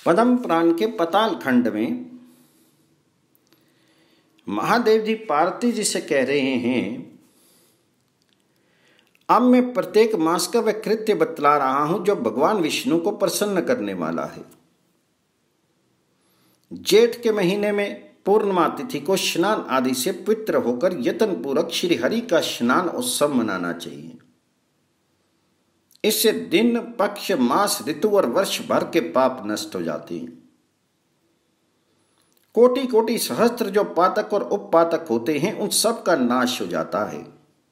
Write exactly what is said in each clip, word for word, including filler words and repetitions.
पद्म पुराण के पाताल खंड में महादेव जी पार्वती जी से कह रहे हैं, अब मैं प्रत्येक मास का वह कृत्य बतला रहा हूं जो भगवान विष्णु को प्रसन्न करने वाला है। जेठ के महीने में पूर्णिमा तिथि को स्नान आदि से पवित्र होकर यत्न पूर्वक श्री हरि का स्नान उत्सव मनाना चाहिए। इससे दिन, पक्ष, मास, ऋतु और वर्ष भर के पाप नष्ट हो जाते हैं। कोटि कोटि सहस्त्र जो पातक और उपपातक होते हैं उन सब का नाश हो जाता है।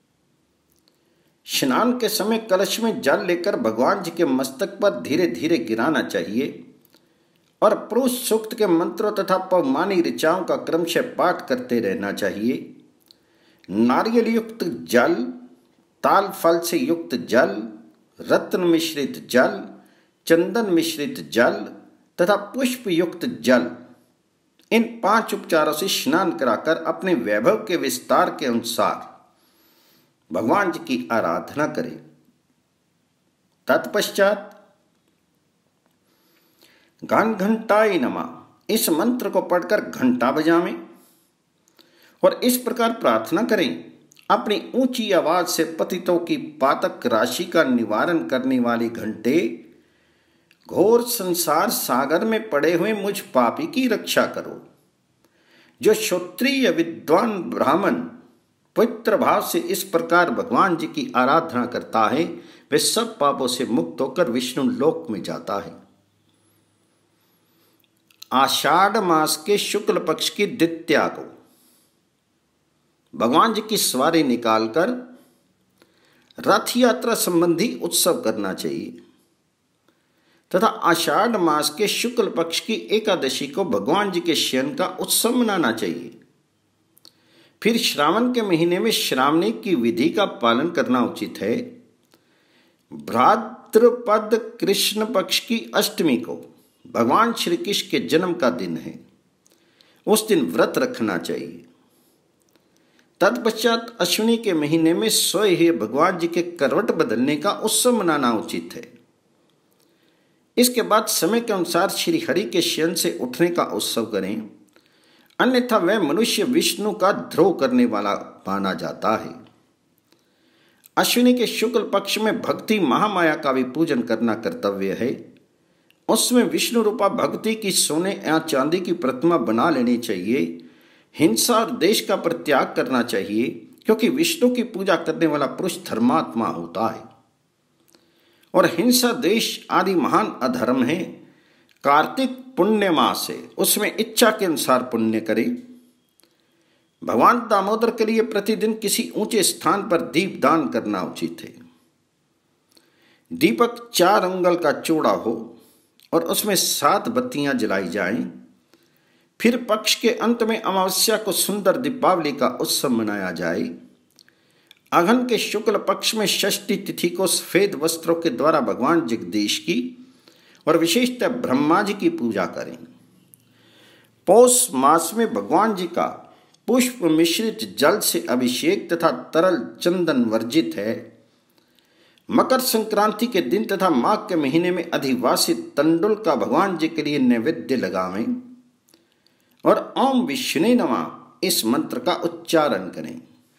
स्नान के समय कलश में जल लेकर भगवान जी के मस्तक पर धीरे धीरे गिराना चाहिए और पुरुष सूक्त के मंत्रों तथा पवमानी ऋचाओं का क्रमशः पाठ करते रहना चाहिए। नारियल युक्त जल, ताल फल से युक्त जल, रत्न मिश्रित जल, चंदन मिश्रित जल तथा पुष्प युक्त जल, इन पांच उपचारों से स्नान कराकर अपने वैभव के विस्तार के अनुसार भगवान जी की आराधना करें। तत्पश्चात घन घंटाय नमः इस मंत्र को पढ़कर घंटा बजावें और इस प्रकार प्रार्थना करें, अपनी ऊंची आवाज से पतितों की पातक राशि का निवारण करने वाले घंटे, घोर संसार सागर में पड़े हुए मुझ पापी की रक्षा करो। जो क्षत्रिय विद्वान ब्राह्मण पवित्र भाव से इस प्रकार भगवान जी की आराधना करता है वे सब पापों से मुक्त होकर विष्णु लोक में जाता है। आषाढ़ मास के शुक्ल पक्ष की द्वितीया को भगवान जी की सवारी निकालकर रथ यात्रा संबंधी उत्सव करना चाहिए तथा आषाढ़ मास के शुक्ल पक्ष की एकादशी को भगवान जी के शयन का उत्सव मनाना चाहिए। फिर श्रावण के महीने में श्रावणी की विधि का पालन करना उचित है। भाद्रपद कृष्ण पक्ष की अष्टमी को भगवान श्री कृष्ण के जन्म का दिन है, उस दिन व्रत रखना चाहिए। तत्पश्चात अश्विनी के महीने में स्वयं भगवान जी के करवट बदलने का उत्सव मनाना उचित है। इसके बाद समय के अनुसार श्री हरि के शयन से उठने का उत्सव करें, अन्यथा वह मनुष्य विष्णु का द्रोह करने वाला माना जाता है। अश्विनी के शुक्ल पक्ष में भक्ति महामाया का भी पूजन करना कर्तव्य है। उसमें विष्णु रूपा भक्ति की सोने या चांदी की प्रतिमा बना लेनी चाहिए। हिंसा और देश का परित्याग करना चाहिए, क्योंकि विष्णु की पूजा करने वाला पुरुष धर्मात्मा होता है और हिंसा, देश आदि महान अधर्म है। कार्तिक पुण्य मास है, उसमें इच्छा के अनुसार पुण्य करें। भगवान दामोदर के लिए प्रतिदिन किसी ऊंचे स्थान पर दीप दान करना उचित है। दीपक चार अंगुल का चौड़ा हो और उसमें सात बत्तियां जलाई जाएं। फिर पक्ष के अंत में अमावस्या को सुंदर दीपावली का उत्सव मनाया जाए। अघन के शुक्ल पक्ष में षष्ठी तिथि को सफेद वस्त्रों के द्वारा भगवान जगदीश की और विशेषतः ब्रह्मा जी की पूजा करें। पौष मास में भगवान जी का पुष्प मिश्रित जल से अभिषेक तथा तरल चंदन वर्जित है। मकर संक्रांति के दिन तथा माघ के महीने में अधिवासित तंडुल का भगवान जी के लिए नैवेद्य लगावें और ओम विष्णु नमः इस मंत्र का उच्चारण करें।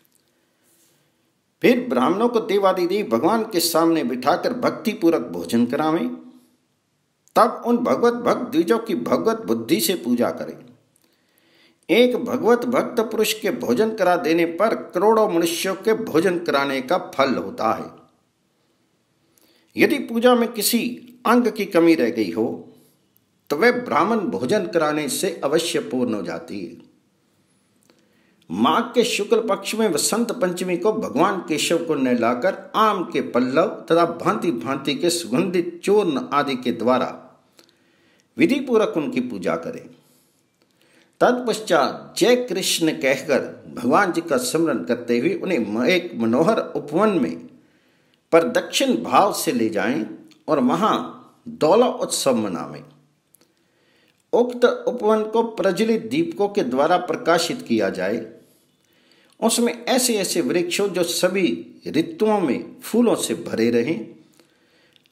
फिर ब्राह्मणों को देवादिदेव भगवान के सामने बिठाकर भक्ति पूर्वक भोजन करावें। तब उन भगवत भक्त द्विजों की भगवत बुद्धि से पूजा करें। एक भगवत भक्त पुरुष के भोजन करा देने पर करोड़ों मनुष्यों के भोजन कराने का फल होता है। यदि पूजा में किसी अंग की कमी रह गई हो तो वह ब्राह्मण भोजन कराने से अवश्य पूर्ण हो जाती है। माघ के शुक्ल पक्ष में वसंत पंचमी को भगवान केशव को नहलाकर आम के पल्लव तथा भांति भांति के सुगंधित चूर्ण आदि के द्वारा विधि पूर्वक उनकी पूजा करें। तत्पश्चात जय कृष्ण कहकर भगवान जी का स्मरण करते हुए उन्हें एक मनोहर उपवन में पर दक्षिण भाव से ले जाएं और वहां दौला उत्सव मनावें। उक्त उपवन को प्रज्वलित दीपकों के द्वारा प्रकाशित किया जाए। उसमें ऐसे ऐसे वृक्ष हो जो सभी ऋतुओं में फूलों से भरे रहें।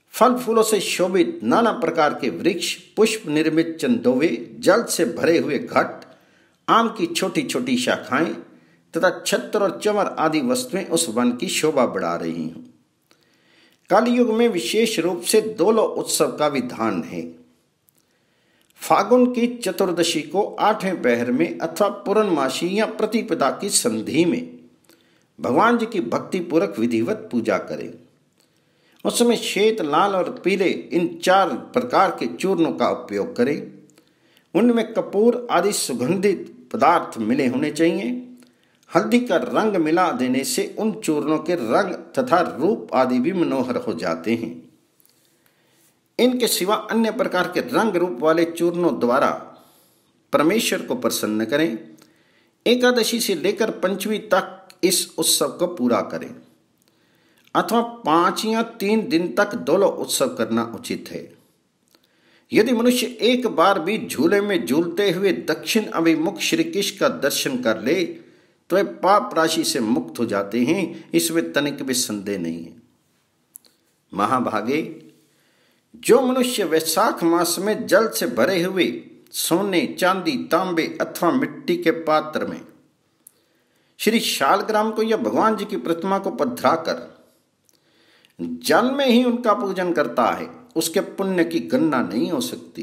फल फूलों से शोभित नाना प्रकार के वृक्ष, पुष्प निर्मित चंदोवे, जल से भरे हुए घट, आम की छोटी छोटी शाखाएं तथा छत्र और चमर आदि वस्तुएं उस वन की शोभा बढ़ा रही हूं। कलयुग में विशेष रूप से दोलो उत्सव का विधान है। फागुन की चतुर्दशी को आठवें पहर में अथवा पूर्णमासी या प्रतिपदा की संधि में भगवान जी की भक्ति पूर्वक विधिवत पूजा करें। उसमें श्वेत, लाल और पीले इन चार प्रकार के चूर्णों का उपयोग करें। उनमें कपूर आदि सुगंधित पदार्थ मिले होने चाहिए। हल्दी का रंग मिला देने से उन चूर्णों के रंग तथा रूप आदि भी मनोहर हो जाते हैं। इनके सिवा अन्य प्रकार के रंग रूप वाले चूर्णों द्वारा परमेश्वर को प्रसन्न करें। एकादशी से लेकर पंचमी तक इस उत्सव को पूरा करें अथवा पांच या तीन दिन तक दोलो उत्सव करना उचित है। यदि मनुष्य एक बार भी झूले में झूलते हुए दक्षिण अभिमुख श्री कृष्ण का दर्शन कर ले तो वे पाप राशि से मुक्त हो जाते हैं, इसमें तनिक भी संदेह नहीं है। महाभागे, जो मनुष्य वैशाख मास में जल से भरे हुए सोने, चांदी, तांबे अथवा मिट्टी के पात्र में श्री शालग्राम को या भगवान जी की प्रतिमा को पधराकर जल में ही उनका पूजन करता है, उसके पुण्य की गणना नहीं हो सकती।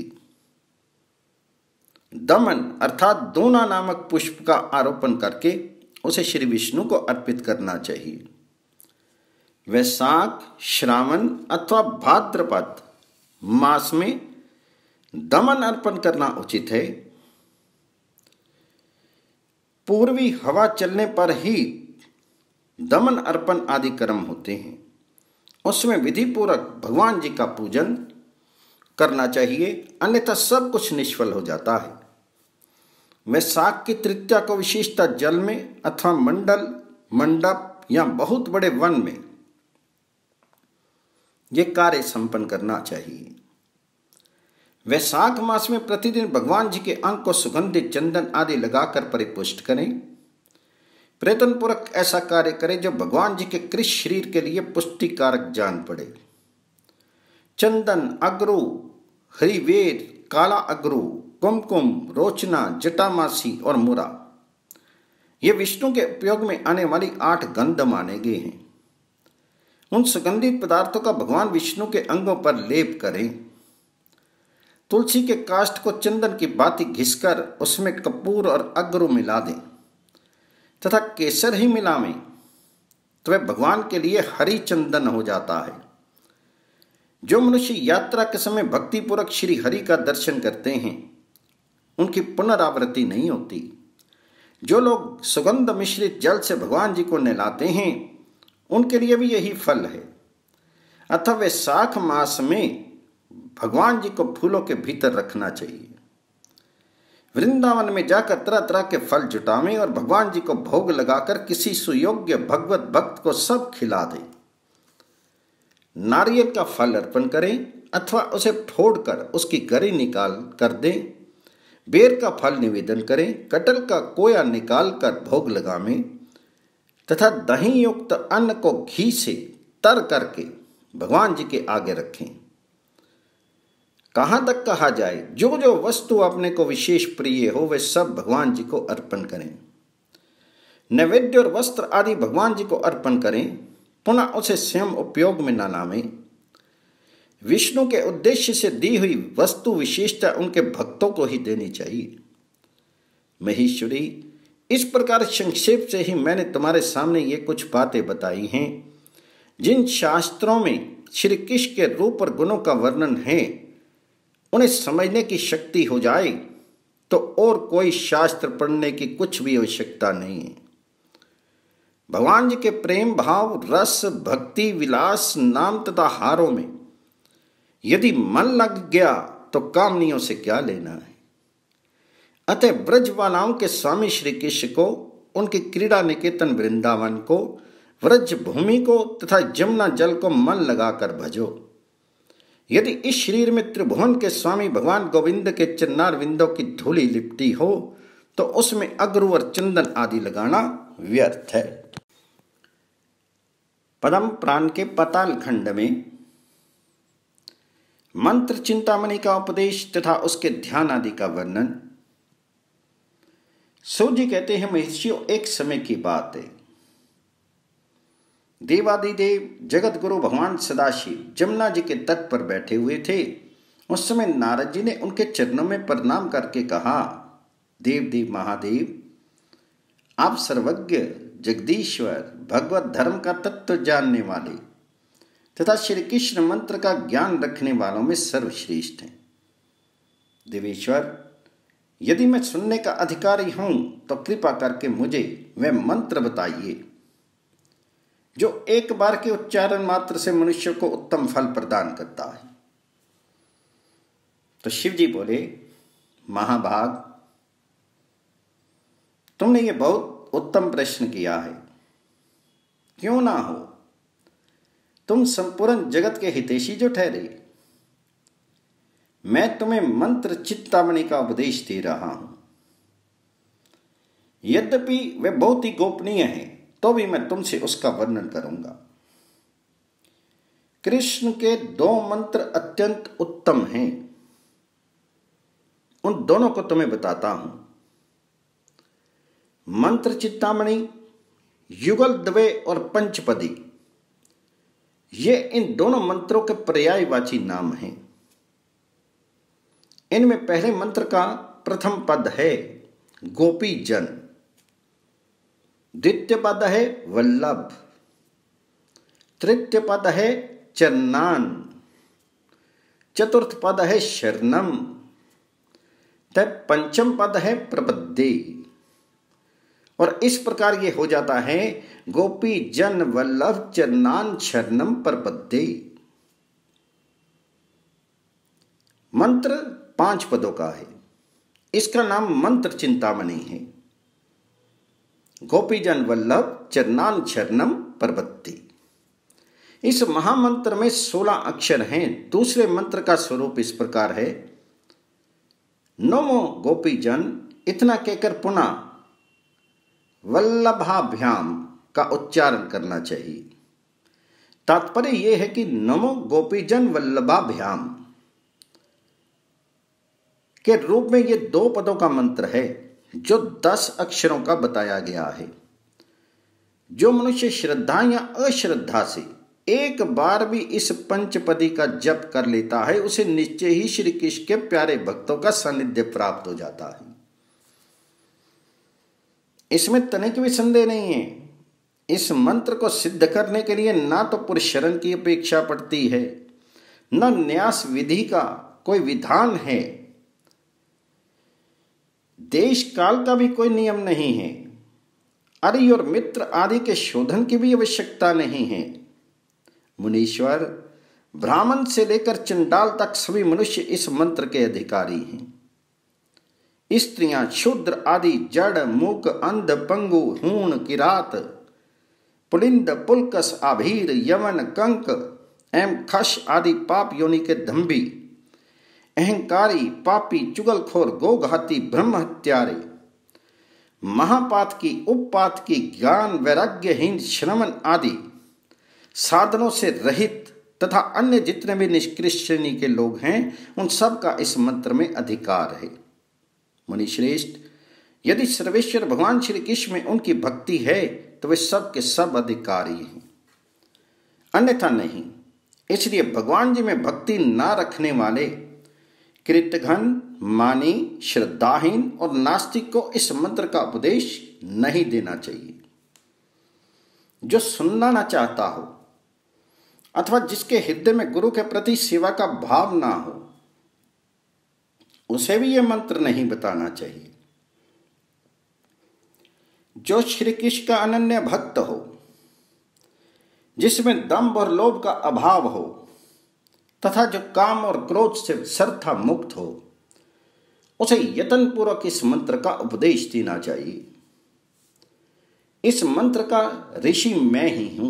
दमन अर्थात दोना नामक पुष्प का आरोपण करके उसे श्री विष्णु को अर्पित करना चाहिए। वैशाख, श्रावण अथवा भाद्रपद मास में दमन अर्पण करना उचित है। पूर्वी हवा चलने पर ही दमन अर्पण आदि कर्म होते हैं। उसमें विधि पूर्वक भगवान जी का पूजन करना चाहिए, अन्यथा सब कुछ निष्फल हो जाता है। वैशाख की तृतीया को विशेषता जल में अथवा मंडल, मंडप या बहुत बड़े वन में यह कार्य संपन्न करना चाहिए। वैशाख मास में प्रतिदिन भगवान जी के अंग को सुगंधित चंदन आदि लगाकर परिपुष्ट करें। प्रयत्न पूर्वक ऐसा कार्य करें जो भगवान जी के कृष्ण शरीर के लिए पुष्टिकारक जान पड़े। चंदन, अगरू, हरिवेर, काला अगरू, कुमकुम, रोचना, जटामासी और मुरा ये विष्णु के उपयोग में आने वाली आठ गंध माने गए हैं। उन सुगंधित पदार्थों का भगवान विष्णु के अंगों पर लेप करें। तुलसी के काष्ठ को चंदन की बाती घिसकर उसमें कपूर और अगरू मिला दें तथा केसर ही मिलावें तो वह भगवान के लिए हरि चंदन हो जाता है। जो मनुष्य यात्रा के समय भक्ति पूर्वक श्री हरि का दर्शन करते हैं उनकी पुनरावृत्ति नहीं होती। जो लोग सुगंध मिश्रित जल से भगवान जी को नहलाते हैं उनके लिए भी यही फल है। अतः वैशाख मास में भगवान जी को फूलों के भीतर रखना चाहिए। वृंदावन में जाकर तरह तरह के फल जुटावें और भगवान जी को भोग लगाकर किसी सुयोग्य भगवत भक्त को सब खिला दें। नारियल का फल अर्पण करें अथवा उसे फोड़कर उसकी गरी निकाल कर दें। बेर का फल निवेदन करें। कटहल का कोया निकाल कर भोग लगावें तथा दही युक्त अन्न को घी से तर करके भगवान जी के आगे रखें। कहाँ तक कहा जाए, जो जो वस्तु अपने को विशेष प्रिय हो वे सब भगवान जी को अर्पण करें। नैवेद्य और वस्त्र आदि भगवान जी को अर्पण करें, पुनः उसे स्वयं उपयोग में न लावें। विष्णु के उद्देश्य से दी हुई वस्तु विशेषता उनके भक्तों को ही देनी चाहिए। महेश्वरी, इस प्रकार संक्षेप से ही मैंने तुम्हारे सामने ये कुछ बातें बताई हैं जिन शास्त्रों में श्री कृष्ण के रूप और गुणों का वर्णन है। उन्हें समझने की शक्ति हो जाए तो और कोई शास्त्र पढ़ने की कुछ भी आवश्यकता नहीं है। भगवान जी के प्रेम भाव, रस, भक्ति, विलास, नाम तथा हारों में यदि मन लग गया तो कामनियों से क्या लेना है। अतः ब्रजवालाओं के स्वामी श्री कृष्ण को, उनके क्रीड़ा निकेतन वृंदावन को, व्रज भूमि को तथा जमुना जल को मन लगाकर भजो। यदि इस शरीर में त्रिभुवन के स्वामी भगवान गोविंद के चरणार विंदों की धूली लिपटी हो तो उसमें अगरू और चंदन आदि लगाना व्यर्थ है। पद्म पुराण के पाताल खंड में मंत्र चिंतामणि का उपदेश तथा उसके ध्यान आदि का वर्णन। सूत जी कहते हैं, महर्षियों, एक समय की बात है। देवादिदेव जगत गुरु भगवान सदाशिव जमुना जी के तट पर बैठे हुए थे। उस समय नारद जी ने उनके चरणों में प्रणाम करके कहा, देव देव महादेव, आप सर्वज्ञ जगदीश्वर भगवत धर्म का तत्व जानने वाले तथा श्री कृष्ण मंत्र का ज्ञान रखने वालों में सर्वश्रेष्ठ हैं। देवेश्वर, यदि मैं सुनने का अधिकारी हूं तो कृपा करके मुझे वह मंत्र बताइए जो एक बार के उच्चारण मात्र से मनुष्य को उत्तम फल प्रदान करता है। तो शिव जी बोले, महाभाग, तुमने ये बहुत उत्तम प्रश्न किया है। क्यों ना हो, तुम संपूर्ण जगत के हितैषी जो ठहरे। मैं तुम्हें मंत्र चिंतामणि का उपदेश दे रहा हूं। यद्यपि वे बहुत ही गोपनीय है तो भी मैं तुमसे उसका वर्णन करूंगा। कृष्ण के दो मंत्र अत्यंत उत्तम हैं, उन दोनों को तुम्हें बताता हूं। मंत्र चिंतामणि, युगल द्वय और पंचपदी, ये इन दोनों मंत्रों के पर्यायवाची नाम हैं। इनमें पहले मंत्र का प्रथम पद है गोपी जन, द्वितीय पद है वल्लभ, तृतीय पद है चरणान, चतुर्थ पद है शरणम, तब पंचम पद है प्रपद्ये। और इस प्रकार ये हो जाता है गोपी जन वल्लभ चरणान शरणम प्रपद्ये। मंत्र पांच पदों का है, इसका नाम मंत्र चिंतामणि है। गोपी जन वल्लभ चरणान शरणम प्रपद्ये। इस महामंत्र में सोलह अक्षर हैं। दूसरे मंत्र का स्वरूप इस प्रकार है, नमो गोपी जन, इतना कहकर पुनः वल्लभाभ्याम का उच्चारण करना चाहिए। तात्पर्य यह है कि नमो गोपीजन वल्लभाभ्याम के रूप में यह दो पदों का मंत्र है जो दस अक्षरों का बताया गया है। जो मनुष्य श्रद्धा या अश्रद्धा से एक बार भी इस पंचपदी का जप कर लेता है, उसे निश्चय ही श्री कृष्ण के प्यारे भक्तों का सानिध्य प्राप्त हो जाता है। इसमें तनिक भी संदेह नहीं है। इस मंत्र को सिद्ध करने के लिए ना तो पुरुषरण की अपेक्षा पड़ती है, न न्यास विधि का कोई विधान है, देश काल का भी कोई नियम नहीं है, अरि और मित्र आदि के शोधन की भी आवश्यकता नहीं है। मुनीश्वर, ब्राह्मण से लेकर चंडाल तक सभी मनुष्य इस मंत्र के अधिकारी हैं। स्त्रियां, शूद्र आदि जड़, मूक, अंध, पंगु, हूण, किरात, पुलिंद, पुलकस, आभीर, यवन, कंक एवं खश आदि पाप योनि के दंभी, अहंकारी, पापी, चुगलखोर, गोघाती, ब्रह्म हत्यारे, महापात की, उपपात की, ज्ञान वैराग्यहीन, श्रमण आदि साधनों से रहित तथा अन्य जितने भी निष्कृष्ट श्रेणी के लोग हैं, उन सब का इस मंत्र में अधिकार है। मुनिश्रेष्ठ, यदि सर्वेश्वर भगवान श्री कृष्ण में उनकी भक्ति है तो वे सब के सब अधिकारी हैं, अन्यथा नहीं। इसलिए भगवान जी में भक्ति ना रखने वाले कृतघ्न, मानी, श्रद्धाहीन और नास्तिक को इस मंत्र का उपदेश नहीं देना चाहिए। जो सुनना ना चाहता हो अथवा जिसके हृदय में गुरु के प्रति सेवा का भाव ना हो, उसे भी यह मंत्र नहीं बताना चाहिए। जो श्री कृष्ण का अनन्य भक्त हो, जिसमें दंभ और लोभ का अभाव हो तथा जो काम और क्रोध से सर्वथा मुक्त हो, उसे यत्न पूर्वक इस मंत्र का उपदेश देना चाहिए। इस मंत्र का ऋषि मैं ही हूं।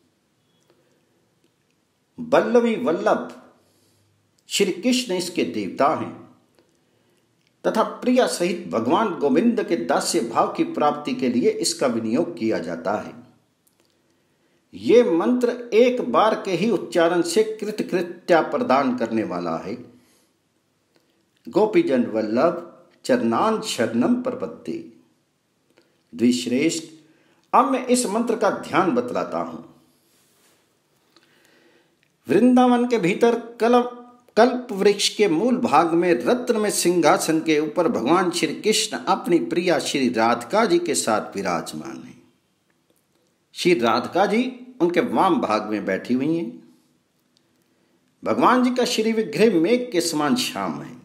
वल्लवी वल्लभ श्री कृष्ण इसके देवता हैं तथा प्रिया सहित भगवान गोविंद के दास्य भाव की प्राप्ति के लिए इसका विनियोग किया जाता है। ये मंत्र एक बार के ही उच्चारण से कृतकृत्या प्रदान करने वाला है। गोपीजन वल्लभ चरणान शरणम प्रपत्ति। द्विश्रेष्ठ, अब मैं इस मंत्र का ध्यान बतलाता हूं। वृंदावन के भीतर कल्प कल्प वृक्ष के मूल भाग में रत्न में सिंहासन के ऊपर भगवान श्री कृष्ण अपनी प्रिया श्री राधिका जी के साथ विराजमान हैं। श्री राधिका जी उनके वाम भाग में बैठी हुई हैं। भगवान जी का श्री विग्रह मेघ के समान श्याम है।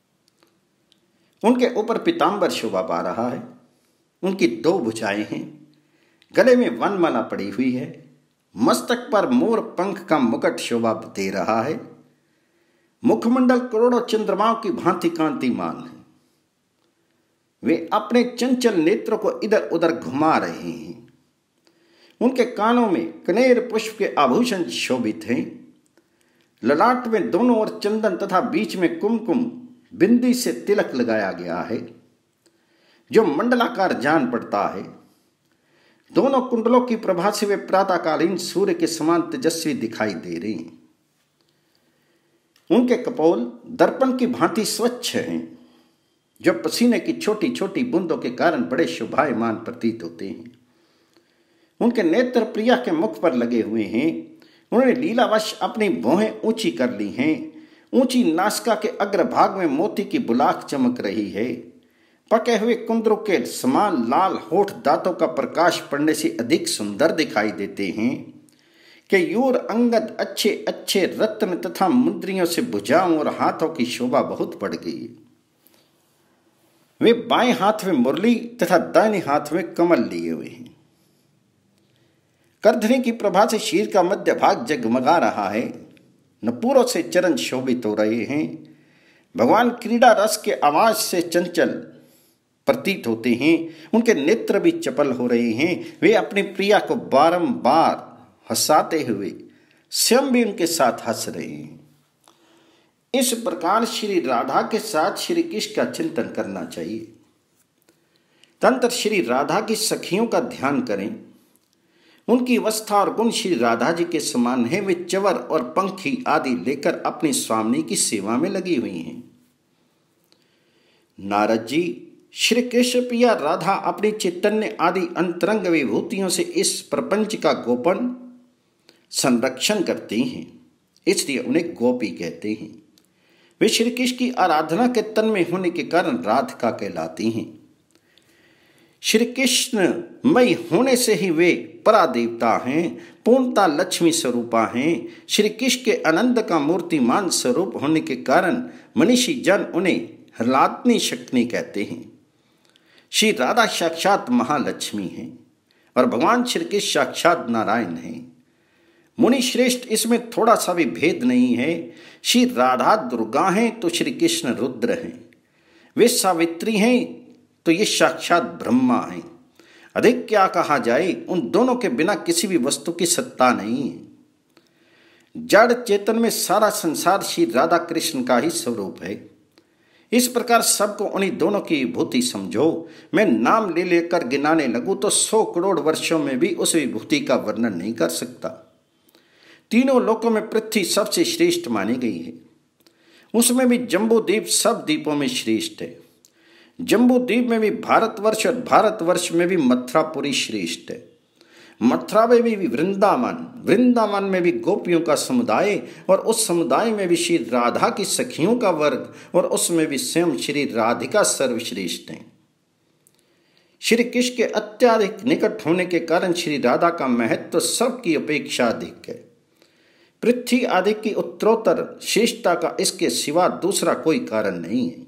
उनके ऊपर पीतांबर शोभा पा रहा है। उनकी दो भुजाएं हैं। गले में वनमाला पड़ी हुई है। मस्तक पर मोर पंख का मुकुट शोभा दे रहा है। मुखमंडल करोड़ों चंद्रमाओं की भांति कांतिमान है। वे अपने चंचल नेत्रों को इधर उधर घुमा रहे हैं। उनके कानों में कनेर पुष्प के आभूषण शोभित हैं। ललाट में दोनों ओर चंदन तथा बीच में कुमकुम बिंदी से तिलक लगाया गया है, जो मंडलाकार जान पड़ता है। दोनों कुंडलों की प्रभा से वे प्रातःकालीन सूर्य के समान तेजस्वी दिखाई दे रहे हैं। उनके कपोल दर्पण की भांति स्वच्छ हैं, जो पसीने की छोटी छोटी बूंदों के कारण बड़े शोभायमान प्रतीत होते हैं। उनके नेत्र प्रिया के मुख पर लगे हुए हैं। उन्होंने लीलावश अपनी भौहें ऊंची कर ली हैं। ऊंची नासिका के अग्रभाग में मोती की बुलाक चमक रही है। पके हुए कुंदरों के समान लाल होठ दांतों का प्रकाश पड़ने से अधिक सुंदर दिखाई देते हैं कि यूर अंगद अच्छे अच्छे रत्न तथा मुंद्रियों से भुजाओं और हाथों की शोभा बहुत बढ़ गई। वे बाएं हाथ में मुरली तथा दाहिने हाथ में कमल लिए हुए हैं। करधनी की प्रभा से शीर का मध्य भाग जगमगा रहा है। नपूरों से चरण शोभित हो रहे हैं। भगवान क्रीड़ा रस के आवाज से चंचल प्रतीत होते हैं। उनके नेत्र भी चपल हो रहे हैं। वे अपनी प्रिया को बारंबार हंसाते हुए स्वयं भी उनके साथ हंस रहे हैं। इस प्रकार श्री राधा के साथ श्री कृष्ण का चिंतन करना चाहिए। तंत्र श्री राधा की सखियों का ध्यान करें। उनकी अवस्था और गुण श्री राधा जी के समान है। वे चवर और पंखी आदि लेकर अपनी स्वामिनी की सेवा में लगी हुई हैं। नारद जी, श्री कृष्ण प्रिया राधा अपनी चैतन्य आदि अंतरंग विभूतियों से इस प्रपंच का गोपन संरक्षण करते हैं, इसलिए उन्हें गोपी कहते हैं। वे श्री कृष्ण की आराधना के तन में होने के कारण राधिका कहलाती हैं। श्री कृष्ण मई होने से ही वे परादेवता हैं, पूर्णता लक्ष्मी स्वरूपा हैं। श्री कृष्ण के आनंद का मूर्तिमान स्वरूप होने के कारण मनीषी जन उन्हें ह्लादनी शक्ति कहते हैं। श्री राधा साक्षात महालक्ष्मी हैं और भगवान श्री कृष्ण साक्षात नारायण हैं। मुनि श्रेष्ठ, इसमें थोड़ा सा भी भेद नहीं है। श्री राधा दुर्गा हैं तो श्री कृष्ण रुद्र हैं। वे सावित्री हैं तो ये साक्षात ब्रह्मा हैं। अधिक क्या कहा जाए, उन दोनों के बिना किसी भी वस्तु की सत्ता नहीं है। जड़ चेतन में सारा संसार श्री राधा कृष्ण का ही स्वरूप है। इस प्रकार सबको उन्हीं दोनों की विभूति समझो। मैं नाम ले लेकर गिनाने लगूं तो सौ करोड़ वर्षों में भी उस विभूति का वर्णन नहीं कर सकता। तीनों लोकों में पृथ्वी सबसे श्रेष्ठ मानी गई है। उसमें भी जम्बू द्वीप सब द्वीपों में श्रेष्ठ है। जम्बू द्वीप में भी भारतवर्ष और भारतवर्ष में भी मथुरापुरी श्रेष्ठ है। मथुरा में भी वृंदावन, वृंदावन में भी गोपियों का समुदाय और उस समुदाय में भी श्री राधा की सखियों का वर्ग और उसमें भी स्वयं श्री राधिका सर्वश्रेष्ठ हैं। श्री कृष्ण के अत्याधिक निकट होने के कारण श्री राधा का महत्व सबकी अपेक्षा अधिक है। पृथ्वी आदि की उत्तरोत्तर श्रेष्ठता का इसके सिवा दूसरा कोई कारण नहीं है।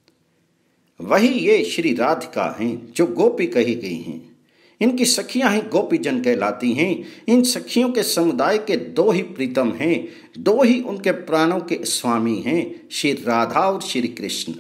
वही ये श्री राधिका हैं जो गोपी कही गई हैं। इनकी सखियां ही गोपीजन कहलाती हैं। इन सखियों के समुदाय के दो ही प्रीतम हैं, दो ही उनके प्राणों के स्वामी हैं, श्री राधा और श्री कृष्ण।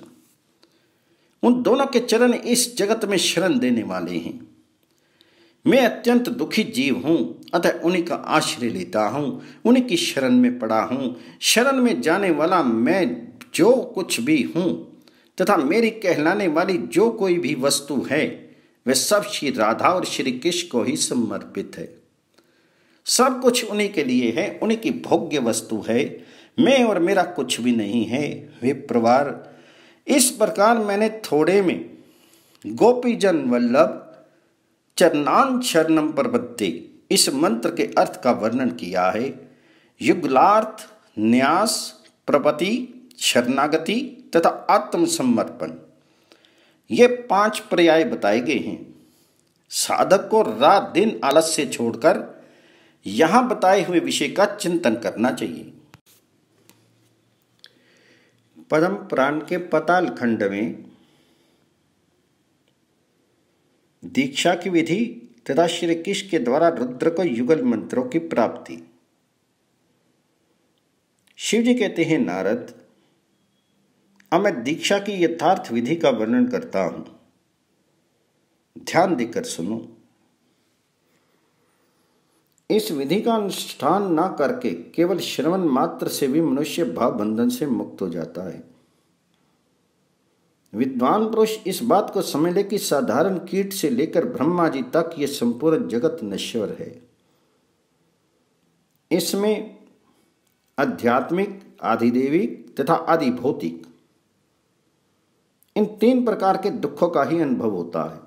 उन दोनों के चरण इस जगत में शरण देने वाले हैं। मैं अत्यंत दुखी जीव हूँ, अतः उन्हीं का आश्रय लेता हूँ, उन्हीं की शरण में पड़ा हूँ। शरण में जाने वाला मैं जो कुछ भी हूँ तथा मेरी कहलाने वाली जो कोई भी वस्तु है वह सब श्री राधा और श्री कृष्ण को ही समर्पित है। सब कुछ उन्हीं के लिए है, उन्हीं की भोग्य वस्तु है, मैं और मेरा कुछ भी नहीं है। विप्रवार, इस प्रकार मैंने थोड़े में गोपीजन वल्लभ चरणान शरणम प्रपद्ये इस मंत्र के अर्थ का वर्णन किया है। युगलार्थ, न्यास, प्रपत्ति, शरणागति तथा आत्मसमर्पण, ये पांच पर्याय बताए गए हैं। साधक को रात दिन आलस्य छोड़कर यहां बताए हुए विषय का चिंतन करना चाहिए। पद्म पुराण के पाताल खंड में दीक्षा की विधि तथा श्री कृष्ण के द्वारा रुद्र को युगल मंत्रों की प्राप्ति। शिव जी कहते हैं, नारद, अब मैं दीक्षा की यथार्थ विधि का वर्णन करता हूं, ध्यान देकर सुनो। इस विधि का अनुष्ठान न करके केवल श्रवण मात्र से भी मनुष्य भाव बंधन से मुक्त हो जाता है। विद्वान पुरुष इस बात को समझ ले कि साधारण कीट से लेकर ब्रह्मा जी तक ये संपूर्ण जगत नश्वर है। इसमें आध्यात्मिक, आधिदैविक तथा आधिभौतिक, इन तीन प्रकार के दुखों का ही अनुभव होता है।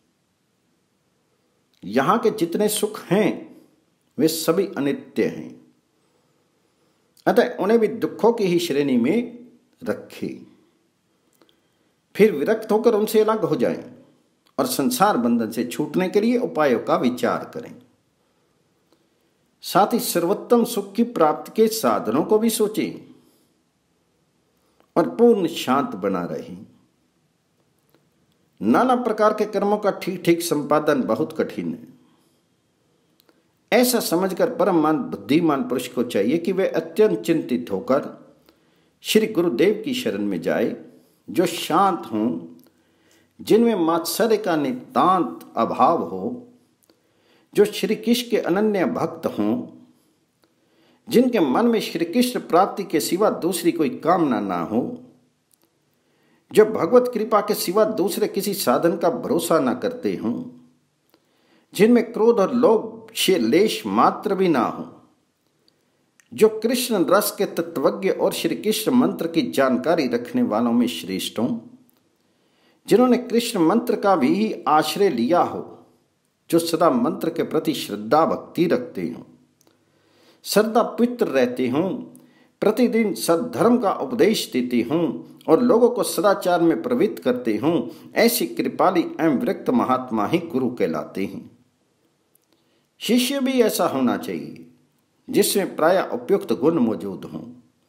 यहां के जितने सुख हैं वे सभी अनित्य हैं, अतः उन्हें भी दुखों की ही श्रेणी में रखें। फिर विरक्त होकर उनसे अलग हो जाएं और संसार बंधन से छूटने के लिए उपायों का विचार करें। साथ ही सर्वोत्तम सुख की प्राप्ति के साधनों को भी सोचें और पूर्ण शांत बना रहें। नाना प्रकार के कर्मों का ठीक ठीक संपादन बहुत कठिन है। ऐसा समझकर परम बुद्धिमान पुरुष को चाहिए कि वे अत्यंत चिंतित होकर श्री गुरुदेव की शरण में जाए, जो शांत हों, जिनमें मात्सर्य का नितांत अभाव हो, जो श्री कृष्ण के अनन्य भक्त हों, जिनके मन में श्री कृष्ण प्राप्ति के सिवा दूसरी कोई कामना ना हो, जो भगवत कृपा के सिवा दूसरे किसी साधन का भरोसा न करते हों, जिनमें क्रोध और लोभ से लेश मात्र भी ना हो, जो कृष्ण रस के तत्वज्ञ और श्री कृष्ण मंत्र की जानकारी रखने वालों में श्रेष्ठ हों, जिन्होंने कृष्ण मंत्र का भी आश्रय लिया हो, जो सदा मंत्र के प्रति श्रद्धा भक्ति रखते हों, सदा पवित्र रहते हों, प्रतिदिन सद्धर्म का उपदेश देते हों और लोगों को सदाचार में प्रवृत्त करते हों, ऐसी कृपाली एवं विरक्त महात्मा ही गुरु कहलाते हैं। शिष्य भी ऐसा होना चाहिए जिसमें प्राय उपयुक्त गुण मौजूद हों।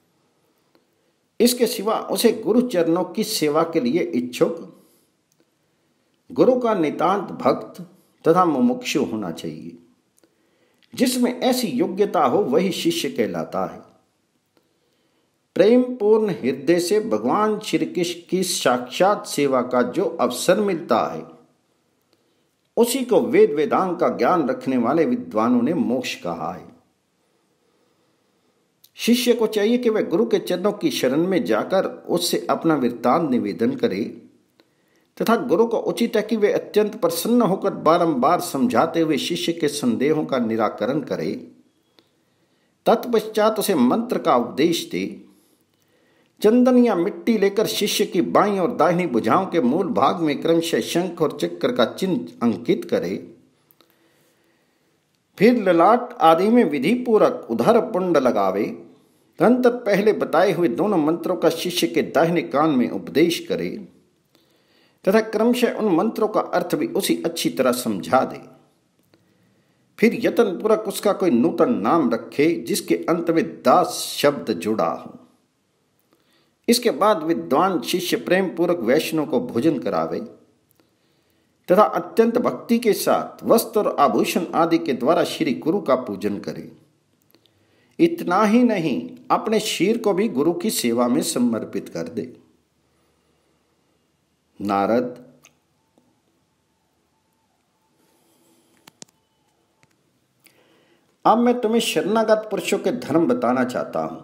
इसके सिवा उसे गुरु चरणों की सेवा के लिए इच्छुक, गुरु का नितांत भक्त तथा मुमुक्षु होना चाहिए। जिसमें ऐसी योग्यता हो वही शिष्य कहलाता है। प्रेम पूर्ण हृदय से भगवान श्री कृष्ण की साक्षात सेवा का जो अवसर मिलता है, उसी को वेद वेदांग का ज्ञान रखने वाले विद्वानों ने मोक्ष कहा है। शिष्य को चाहिए कि वह गुरु के चरणों की शरण में जाकर उससे अपना वृत्तांत निवेदन करे तथा गुरु को उचित है कि वे अत्यंत प्रसन्न होकर बारंबार समझाते हुए शिष्य के संदेहों का निराकरण करे। तत्पश्चात उसे मंत्र का उपदेश दे। चंदन या मिट्टी लेकर शिष्य की बाईं और दाहिनी भुजाओं के मूल भाग में क्रमशः शंख और चक्र का चिन्ह अंकित करे। फिर ललाट आदि में विधि पूर्वक उधर पुंड लगावे। तदंतर पहले बताए हुए दोनों मंत्रों का शिष्य के दाहिने कान में उपदेश करे तथा क्रमशः उन मंत्रों का अर्थ भी उसी अच्छी तरह समझा दे। फिर यत्न पूर्वक उसका कोई नूतन नाम रखे जिसके अंत में दास शब्द जुड़ा हो। इसके बाद विद्वान शिष्य प्रेम पूर्वक वैष्णव को भोजन करावे तथा अत्यंत भक्ति के साथ वस्त्र और आभूषण आदि के द्वारा श्री गुरु का पूजन करे। इतना ही नहीं, अपने शरीर को भी गुरु की सेवा में समर्पित कर दे। नारद, अब मैं तुम्हें शरणागत पुरुषों के धर्म बताना चाहता हूं,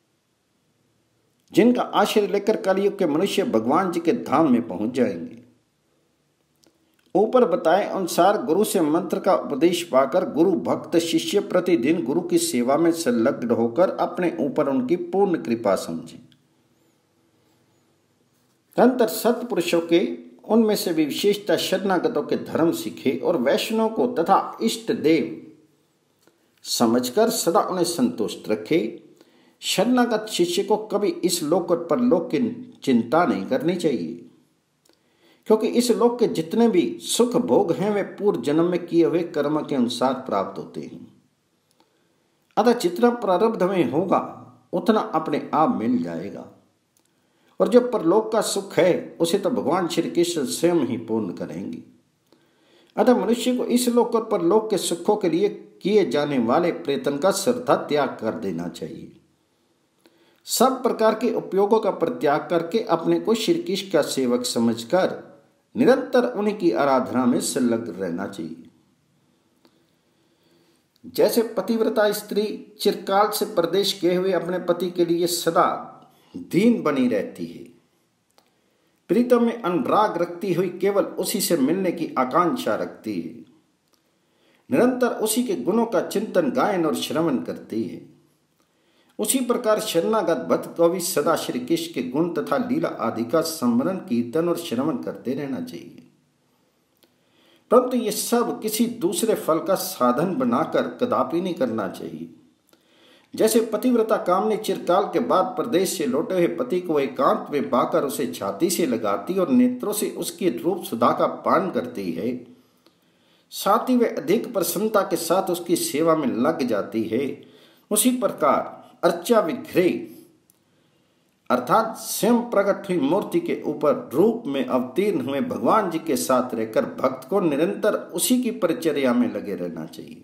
जिनका आश्रय लेकर कलयुग के मनुष्य भगवान जी के धाम में पहुंच जाएंगे। ऊपर बताए अनुसार गुरु से मंत्र का उपदेश पाकर गुरु भक्त शिष्य प्रतिदिन गुरु की सेवा में संलग्न होकर अपने ऊपर उनकी पूर्ण कृपा समझे। तंत्र सत्पुरुषों के उनमें से भी विशेषता शरणागतों के धर्म सीखे और वैष्णव को तथा इष्ट देव समझकर सदा उन्हें संतुष्ट रखे। शरणागत शिष्य को कभी इस लोक और परलोक की चिंता नहीं करनी चाहिए, क्योंकि इस लोक के जितने भी सुख भोग हैं वे पूर्व जन्म में किए हुए कर्म के अनुसार प्राप्त होते हैं। अतः जितना प्रारब्ध में होगा उतना अपने आप मिल जाएगा, और जो परलोक का सुख है उसे तो भगवान श्री कृष्ण स्वयं ही पूर्ण करेंगे। अतः मनुष्य को इस लोक और परलोक के सुखों के लिए किए जाने वाले प्रयत्न का श्रद्धा त्याग कर देना चाहिए। सब प्रकार के उपयोगों का परित्याग करके अपने को श्री कृष्ण का सेवक समझकर निरंतर उन्हीं की आराधना में संलग्न रहना चाहिए। जैसे पतिव्रता स्त्री चिरकाल से परदेश गए हुए अपने पति के लिए सदा दीन बनी रहती है, प्रीतम में अनुराग रखती हुई केवल उसी से मिलने की आकांक्षा रखती है, निरंतर उसी के गुणों का चिंतन गायन और श्रवण करती है, उसी प्रकार शरणागत भक्त को भी सदा श्री कृष्ण के गुण तथा लीला आदि का स्मरण कीर्तन और श्रवण करते रहना चाहिए। परंतु ये सब किसी दूसरे फल का साधन बनाकर कदापि नहीं करना चाहिए। जैसे पतिव्रता कामनी चिरकाल के बाद प्रदेश से लौटे हुए पति को एकांत में पाकर उसे छाती से लगाती और नेत्रों से उसकी रूप सुधा का पान करती है, साथ ही वे अधिक प्रसन्नता के साथ उसकी सेवा में लग जाती है, उसी प्रकार अर्चा विग्रह अर्थात स्वयं प्रकट हुई मूर्ति के ऊपर रूप में अवतीर्ण हुए भगवान जी के साथ रहकर भक्त को निरंतर उसी की परिचर्या में लगे रहना चाहिए।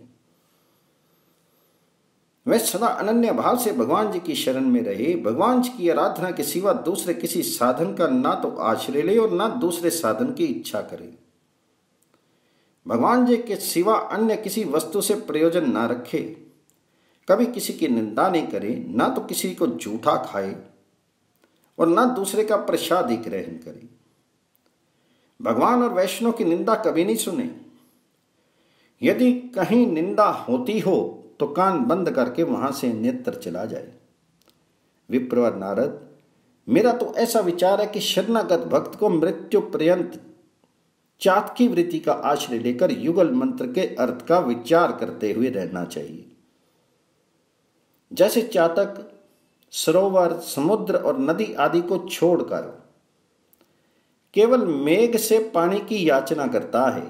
वह सदा अनन्य भाव से भगवान जी की शरण में रहे, भगवान जी की आराधना के सिवा दूसरे किसी साधन का ना तो आश्रय ले और ना दूसरे साधन की इच्छा करे, भगवान जी के सिवा अन्य किसी वस्तु से प्रयोजन ना रखे, कभी किसी की निंदा नहीं करे, ना तो किसी को झूठा खाए और ना दूसरे का प्रसाद ही ग्रहण करे। भगवान और वैष्णव की निंदा कभी नहीं सुने। यदि कहीं निंदा होती हो तो कान बंद करके वहां से नेत्र चला जाए। विप्रवर नारद, मेरा तो ऐसा विचार है कि शरणागत भक्त को मृत्यु पर्यंत चातकी वृत्ति का आश्रय लेकर युगल मंत्र के अर्थ का विचार करते हुए रहना चाहिए। जैसे चातक सरोवर, समुद्र और नदी आदि को छोड़कर केवल मेघ से पानी की याचना करता है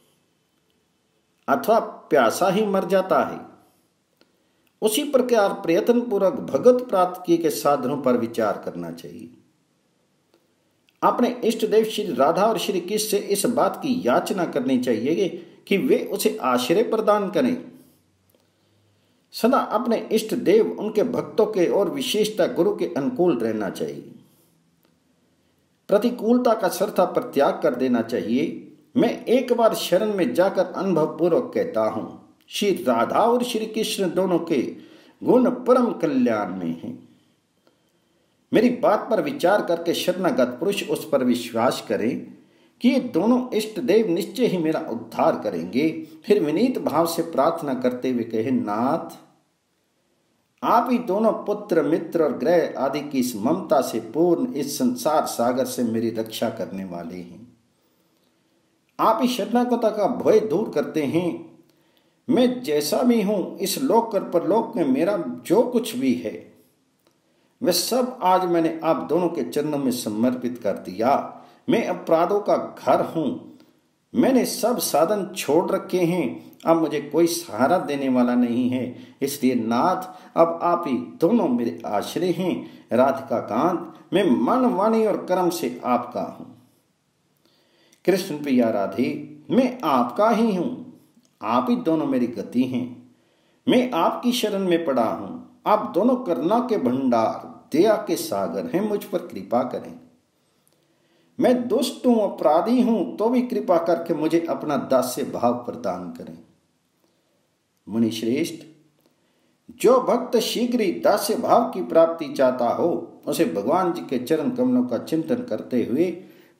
अथवा प्यासा ही मर जाता है, उसी प्रकार प्रयत्न पूर्वक भगवत प्राप्ति के साधनों पर विचार करना चाहिए। अपने इष्ट देव श्री राधा और श्री कृष्ण से इस बात की याचना करनी चाहिए कि वे उसे आश्रय प्रदान करें। सदा अपने इष्ट देव उनके भक्तों के और विशेषता गुरु के अनुकूल रहना चाहिए। प्रतिकूलता का सरथा परित्याग कर देना चाहिए। मैं एक बार शरण में जाकर अनुभव पूर्वक कहता हूं, श्री राधा और श्री कृष्ण दोनों के गुण परम कल्याण में हैं। मेरी बात पर विचार करके शरणागत पुरुष उस पर विश्वास करें कि ये दोनों इष्ट देव निश्चय ही मेरा उद्धार करेंगे। फिर विनीत भाव से प्रार्थना करते हुए कहे, नाथ आप ही दोनों पुत्र मित्र और ग्रह आदि की इस ममता से पूर्ण इस संसार सागर से मेरी रक्षा करने वाले हैं। आप ही शरणागतों का भय दूर करते हैं। मैं जैसा भी हूं, इस लोक और परलोक में मेरा जो कुछ भी है वह सब आज मैंने आप दोनों के चरणों में समर्पित कर दिया। मैं अपराधों का घर हूं, मैंने सब साधन छोड़ रखे हैं, अब मुझे कोई सहारा देने वाला नहीं है। इसलिए नाथ अब आप ही दोनों मेरे आश्रय हैं। राधिका कांत, मैं मन वाणी और कर्म से आपका हूं। कृष्ण प्रिया राधे, मैं आपका ही हूं, आप ही दोनों मेरी गति हैं। मैं आपकी शरण में पड़ा हूं। आप दोनों करुणा के भंडार, दया के सागर हैं, मुझ पर कृपा करें। मैं दुष्ट हूं, अपराधी हूं, तो भी कृपा करके मुझे अपना दास्य भाव प्रदान करें। मुनि श्रेष्ठ, जो भक्त शीघ्र ही दास्य भाव की प्राप्ति चाहता हो, उसे भगवान जी के चरण कमलों का चिंतन करते हुए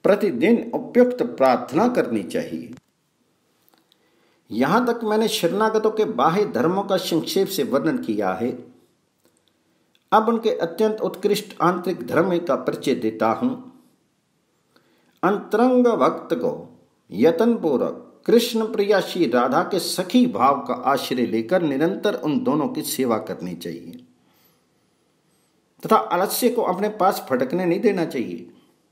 प्रतिदिन उपयुक्त प्रार्थना करनी चाहिए। यहां तक मैंने शरणागतों के बाह्य धर्मों का संक्षेप से वर्णन किया है। अब उनके अत्यंत उत्कृष्ट आंतरिक धर्म का परिचय देता हूं। अंतरंग भक्त को यत्नपूर्वक कृष्ण प्रिया श्री राधा के सखी भाव का आश्रय लेकर निरंतर उन दोनों की सेवा करनी चाहिए तथा आलस्य को अपने पास फटकने नहीं देना चाहिए।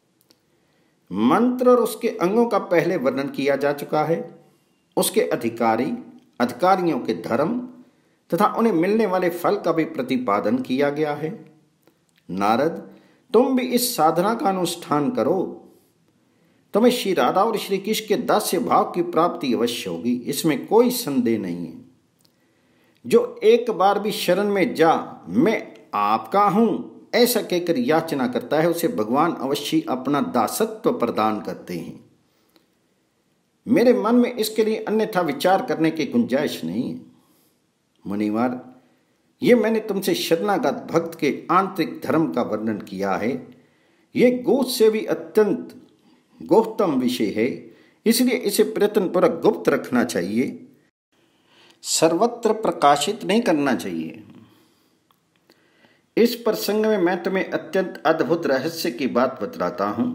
मंत्र और उसके अंगों का पहले वर्णन किया जा चुका है। उसके अधिकारी, अधिकारियों के धर्म तथा उन्हें मिलने वाले फल का भी प्रतिपादन किया गया है। नारद, तुम भी इस साधना का अनुष्ठान करो, तुम्हें श्री राधा और श्री कृष्ण के दास्य भाव की प्राप्ति अवश्य होगी, इसमें कोई संदेह नहीं है। जो एक बार भी शरण में जा मैं आपका हूं ऐसा कहकर याचना करता है, उसे भगवान अवश्य अपना दासत्व प्रदान करते हैं। मेरे मन में इसके लिए अन्यथा विचार करने की गुंजाइश नहीं है। मुनिवर, ये मैंने तुमसे शरणागत भक्त के आंतरिक धर्म का वर्णन किया है। ये गूढ़ से भी अत्यंत गौतम विषय है, इसलिए इसे प्रयत्नपूर्वक गुप्त रखना चाहिए, सर्वत्र प्रकाशित नहीं करना चाहिए। इस प्रसंग में मैं तुम्हें अत्यंत अद्भुत रहस्य की बात बतलाता हूं,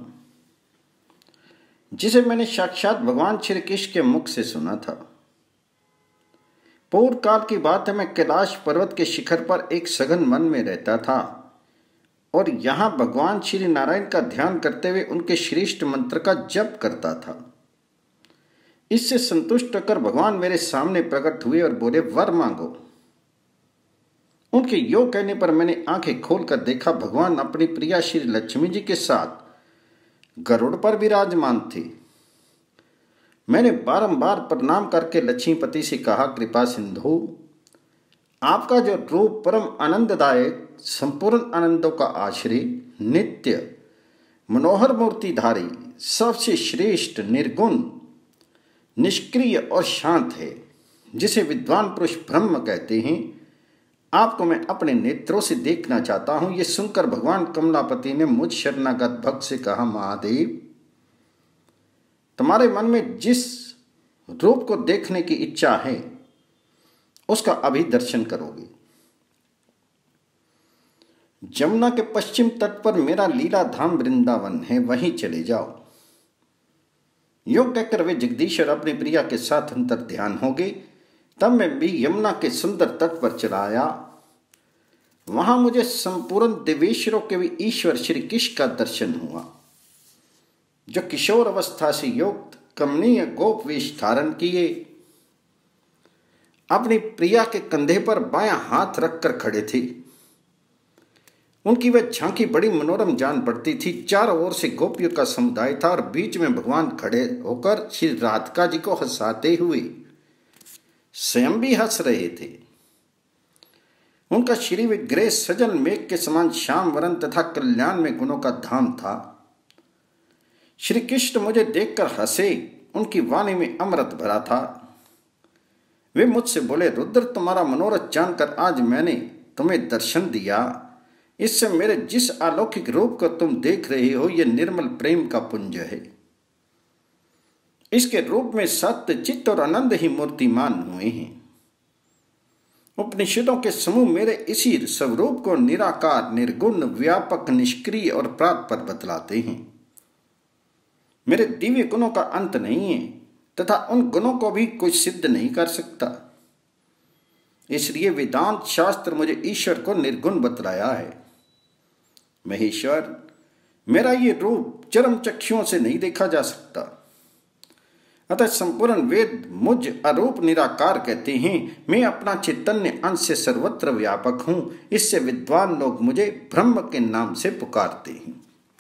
जिसे मैंने साक्षात भगवान श्री कृष्ण के मुख से सुना था। पूर्व काल की बात है, मैं कैलाश पर्वत के शिखर पर एक सघन वन में रहता था और यहां भगवान श्री नारायण का ध्यान करते हुए उनके श्रेष्ठ मंत्र का जप करता था। इससे संतुष्ट होकर भगवान मेरे सामने प्रकट हुए और बोले, वर मांगो। उनके योग कहने पर मैंने आंखें खोलकर देखा, भगवान अपनी प्रिया श्री लक्ष्मी जी के साथ गरुड़ पर विराजमान थे। मैंने बारंबार प्रणाम करके लक्ष्मीपति से कहा, कृपा सिंधु, आपका जो रूप परम आनंददायक, संपूर्ण आनंदों का आश्रय, नित्य मनोहर मूर्तिधारी, सबसे श्रेष्ठ, निर्गुण, निष्क्रिय और शांत है, जिसे विद्वान पुरुष ब्रह्म कहते हैं, आपको मैं अपने नेत्रों से देखना चाहता हूं। यह सुनकर भगवान कमलापति ने मुझ शरणागत भक्त से कहा, महादेव, तुम्हारे मन में जिस रूप को देखने की इच्छा है उसका अभी दर्शन करोगे। जमुना के पश्चिम तट पर मेरा लीला धाम वृंदावन है, वहीं चले जाओ। योग कहकर वे जगदीश्वर अपनी प्रिया के साथ अंतर ध्यान हो गए। तब मैं भी यमुना के सुंदर तट पर चला आया। वहां मुझे संपूर्ण देवेश्वरों के भी ईश्वर श्री कृष्ण का दर्शन हुआ, जो किशोर अवस्था से युक्त कमनीय गोप वेश धारण किए अपनी प्रिया के कंधे पर बायां हाथ रखकर खड़े थे। उनकी वह झांकी बड़ी मनोरम जान पड़ती थी। चारों ओर से गोपियों का समुदाय था और बीच में भगवान खड़े होकर श्री राधिका जी को हंसाते हुए स्वयं भी हंस रहे थे। उनका श्री विग्रह सजल मेघ के समान श्याम वरण तथा कल्याण में गुणों का धाम था। श्री कृष्ण मुझे देखकर हंसे, उनकी वाणी में अमृत भरा था। वे मुझसे बोले, रुद्र, तुम्हारा मनोरथ जानकर आज मैंने तुम्हें दर्शन दिया। इससे मेरे जिस अलौकिक रूप को तुम देख रहे हो, यह निर्मल प्रेम का पुंज है। इसके रूप में सत्य, चित्त और आनंद ही मूर्तिमान हुए हैं। उपनिषदों के समूह मेरे इसी स्वरूप को निराकार, निर्गुण, व्यापक, निष्क्रिय और प्रातपर बतलाते हैं। मेरे दिव्य गुणों का अंत नहीं है तथा उन गुणों को भी कोई सिद्ध नहीं कर सकता। इसलिए वेदांत शास्त्र मुझे ईश्वर को निर्गुण बतलाया है। महेश्वर, मेरा ये रूप चरम चक्षुओं से नहीं देखा जा सकता, अतः संपूर्ण वेद मुझ अरूप निराकार कहते हैं। मैं अपना चैतन्य अंश से सर्वत्र व्यापक हूं। इससे विद्वान लोग मुझे ब्रह्म के नाम से पुकारते हैं।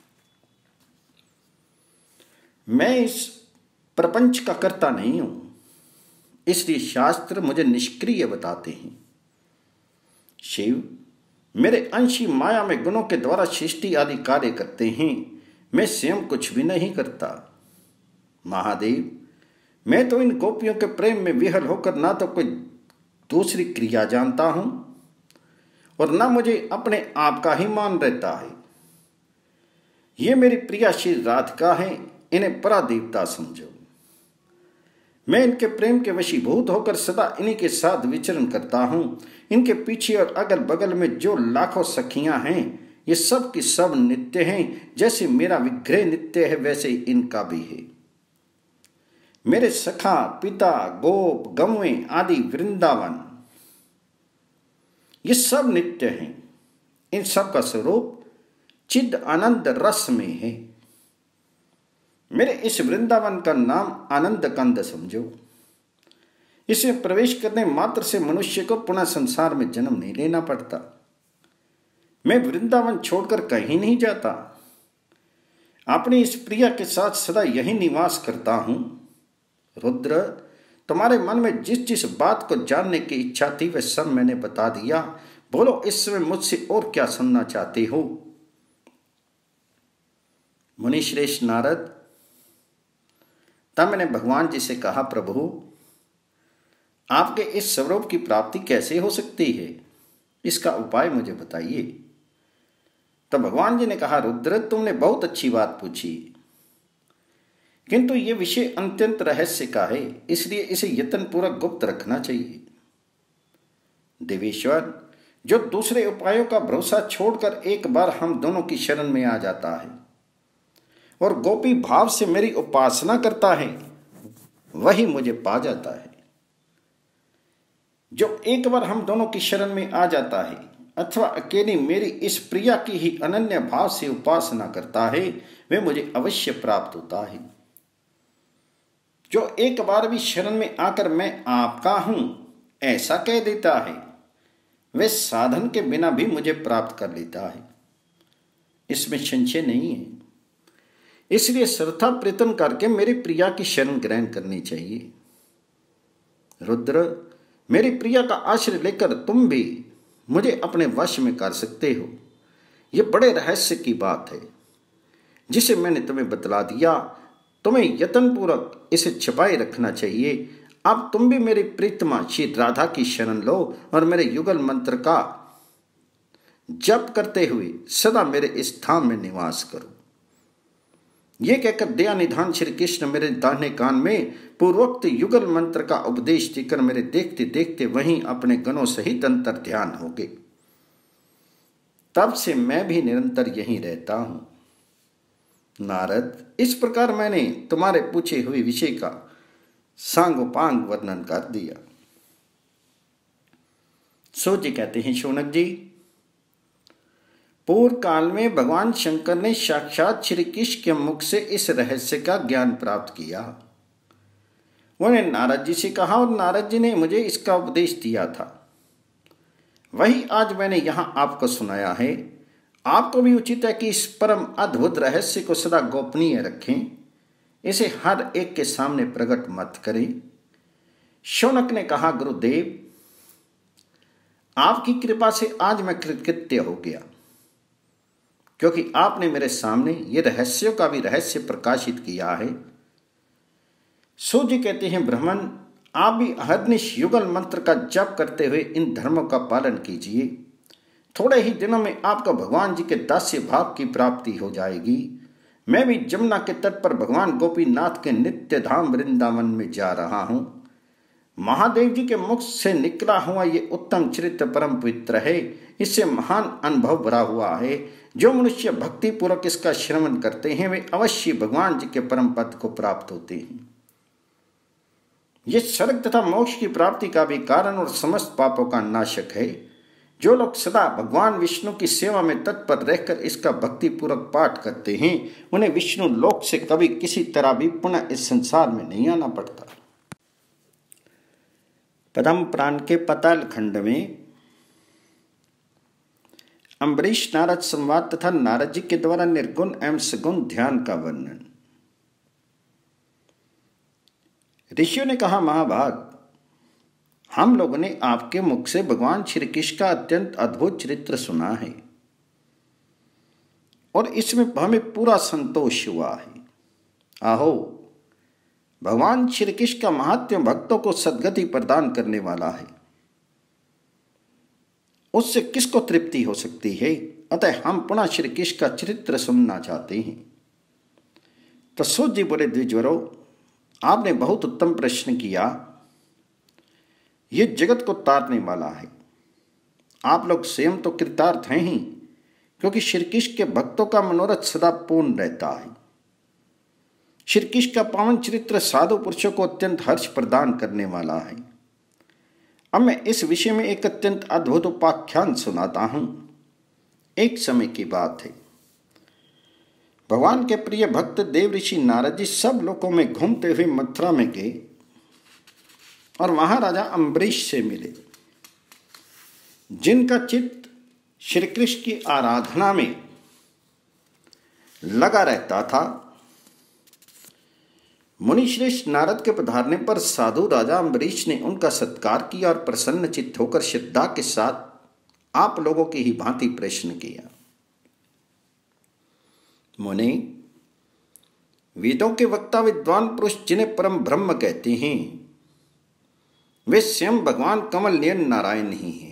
मैं इस प्रपंच का कर्ता नहीं हूं, इसलिए शास्त्र मुझे निष्क्रिय बताते हैं। शिव मेरे अंशी माया में गुणों के द्वारा सृष्टि आदि कार्य करते हैं, मैं स्वयं कुछ भी नहीं करता। महादेव, मैं तो इन गोपियों के प्रेम में विहल होकर ना तो कोई दूसरी क्रिया जानता हूं और ना मुझे अपने आप का ही मान रहता है। ये मेरी प्रिया श्री राधिका हैं, इन्हें परा देवता समझो। मैं इनके प्रेम के वशीभूत होकर सदा इन्हीं के साथ विचरण करता हूं। इनके पीछे और अगल बगल में जो लाखों सखियां हैं, ये सब की सब नित्य हैं। जैसे मेरा विग्रह नित्य है, वैसे ही इनका भी है। मेरे सखा, पिता, गोप, गौएं आदि वृंदावन, ये सब नित्य हैं। इन सब का स्वरूप चिद आनंद रस में है। मेरे इस वृंदावन का नाम आनंद कंद समझो। इसमें प्रवेश करने मात्र से मनुष्य को पुनः संसार में जन्म नहीं लेना पड़ता। मैं वृंदावन छोड़कर कहीं नहीं जाता। अपनी इस प्रिया के साथ सदा यही निवास करता हूं। रुद्र, तुम्हारे मन में जिस जिस बात को जानने की इच्छा थी वह सब मैंने बता दिया। बोलो, इस समय मुझसे और क्या सुनना चाहते हो? मुनिश्रेष्ठ नारद, तब मैंने भगवान जी से कहा, प्रभु आपके इस स्वरूप की प्राप्ति कैसे हो सकती है? इसका उपाय मुझे बताइए। तब भगवान जी ने कहा, रुद्र तुमने बहुत अच्छी बात पूछी, किंतु ये विषय अत्यंत रहस्य का है, इसलिए इसे यत्नपूर्वक गुप्त रखना चाहिए। देवेश्वर, जो दूसरे उपायों का भरोसा छोड़कर एक बार हम दोनों की शरण में आ जाता है और गोपी भाव से मेरी उपासना करता है, वही मुझे पा जाता है। जो एक बार हम दोनों की शरण में आ जाता है अथवा अकेली मेरी इस प्रिया की ही अनन्य भाव से उपासना करता है, वे मुझे अवश्य प्राप्त होता है। जो एक बार भी शरण में आकर मैं आपका हूं ऐसा कह देता है, वे साधन के बिना भी मुझे प्राप्त कर लेता है। इसमें संशय नहीं है। इसलिए श्रद्धा प्रयत्न करके मेरी प्रिया की शरण ग्रहण करनी चाहिए। रुद्र, मेरी प्रिया का आश्रय लेकर तुम भी मुझे अपने वश में कर सकते हो। यह बड़े रहस्य की बात है जिसे मैंने तुम्हें बतला दिया। तुम्हें यत्नपूर्वक इसे छिपाए रखना चाहिए। अब तुम भी मेरी प्रीतमा श्री राधा की शरण लो और मेरे युगल मंत्र का जप करते हुए सदा मेरे इस धाम में निवास करो। ये कहकर दया निधान श्री कृष्ण मेरे दाहिने कान में पूर्वोक्त युगल मंत्र का उपदेश देकर मेरे देखते देखते वहीं अपने गणों सहित अंतर ध्यान हो गए। तब से मैं भी निरंतर यहीं रहता हूं। नारद, इस प्रकार मैंने तुम्हारे पूछे हुए विषय का सांगोपांग वर्णन कर दिया। सो जी कहते हैं, शौनक जी, पूर्व काल में भगवान शंकर ने साक्षात श्री कृष्ण के मुख से इस रहस्य का ज्ञान प्राप्त किया। उन्होंने नारद जी से कहा और नारद जी ने मुझे इसका उपदेश दिया था। वही आज मैंने यहां आपको सुनाया है। आपको भी उचित है कि इस परम अद्भुत रहस्य को सदा गोपनीय रखें। इसे हर एक के सामने प्रकट मत करें। शौनक ने कहा, गुरुदेव आपकी कृपा से आज मैं कृतकृत्य हो गया, क्योंकि आपने मेरे सामने ये रहस्यों का भी रहस्य प्रकाशित किया है। सो जी कहते हैं, ब्राह्मण आप भी अहर्निश युगल मंत्र का जप करते हुए इन धर्मों का पालन कीजिए। थोड़े ही दिनों में आपको भगवान जी के दास्य भाव की प्राप्ति हो जाएगी। मैं भी जमुना के तट पर भगवान गोपीनाथ के नित्य धाम वृंदावन में जा रहा हूं। महादेव जी के मुख से निकला हुआ ये उत्तम चरित्र परम पवित्र है। इससे महान अनुभव भरा हुआ है। जो मनुष्य भक्ति पूर्वक इसका श्रवण करते हैं वे अवश्य भगवान जी के परम पद को प्राप्त होते हैं। ये स्वर्ग तथा मोक्ष की प्राप्ति का भी कारण और समस्त पापों का नाशक है। जो लोग सदा भगवान विष्णु की सेवा में तत्पर रहकर इसका भक्ति पूर्वक पाठ करते हैं उन्हें विष्णु लोक से कभी किसी तरह भी पुनः इस संसार में नहीं आना पड़ता। पद्म पुराण के पाताल खंड में अम्बरीश नारद संवाद तथा नारद जी के द्वारा निर्गुण एवं सगुण ध्यान का वर्णन। ऋषियों ने कहा, महाभाग हम लोगों ने आपके मुख से भगवान श्री कृष्ण का अत्यंत अद्भुत चरित्र सुना है और इसमें हमें पूरा संतोष हुआ है। आहो, भगवान श्री कृष्ण का महात्म्य भक्तों को सद्गति प्रदान करने वाला है। उससे किसको तृप्ति हो सकती है? अतः हम पुनः श्री कृष्ण का चरित्र सुनना चाहते हैं। तो सूत जी बोले, द्विजवरों, आपने बहुत उत्तम प्रश्न किया। ये जगत को तारने वाला है। आप लोग स्वयं तो कृतार्थ हैं ही, क्योंकि श्री कृष्ण के भक्तों का मनोरथ सदा पूर्ण रहता है। श्री कृष्ण का पावन चरित्र साधु पुरुषों को अत्यंत हर्ष प्रदान करने वाला है। अब मैं इस विषय में एक अत्यंत अद्भुत उपाख्यान सुनाता हूं। एक समय की बात है, भगवान के प्रिय भक्त देव ऋषि नारद जी सब लोकों में घूमते हुए मथुरा में गए और वहां राजा अम्बरीश से मिले, जिनका चित्त श्री कृष्ण की आराधना में लगा रहता था। मुनिश्रेष्ठ नारद के पधारने पर साधु राजा अम्बरीश ने उनका सत्कार किया और प्रसन्न चित्त होकर श्रद्धा के साथ आप लोगों की ही भांति प्रश्न किया। मुनि, वेदों के वक्ता विद्वान पुरुष जिन्हें परम ब्रह्म कहते हैं, वे स्वयं भगवान कमल नयन नारायण ही हैं,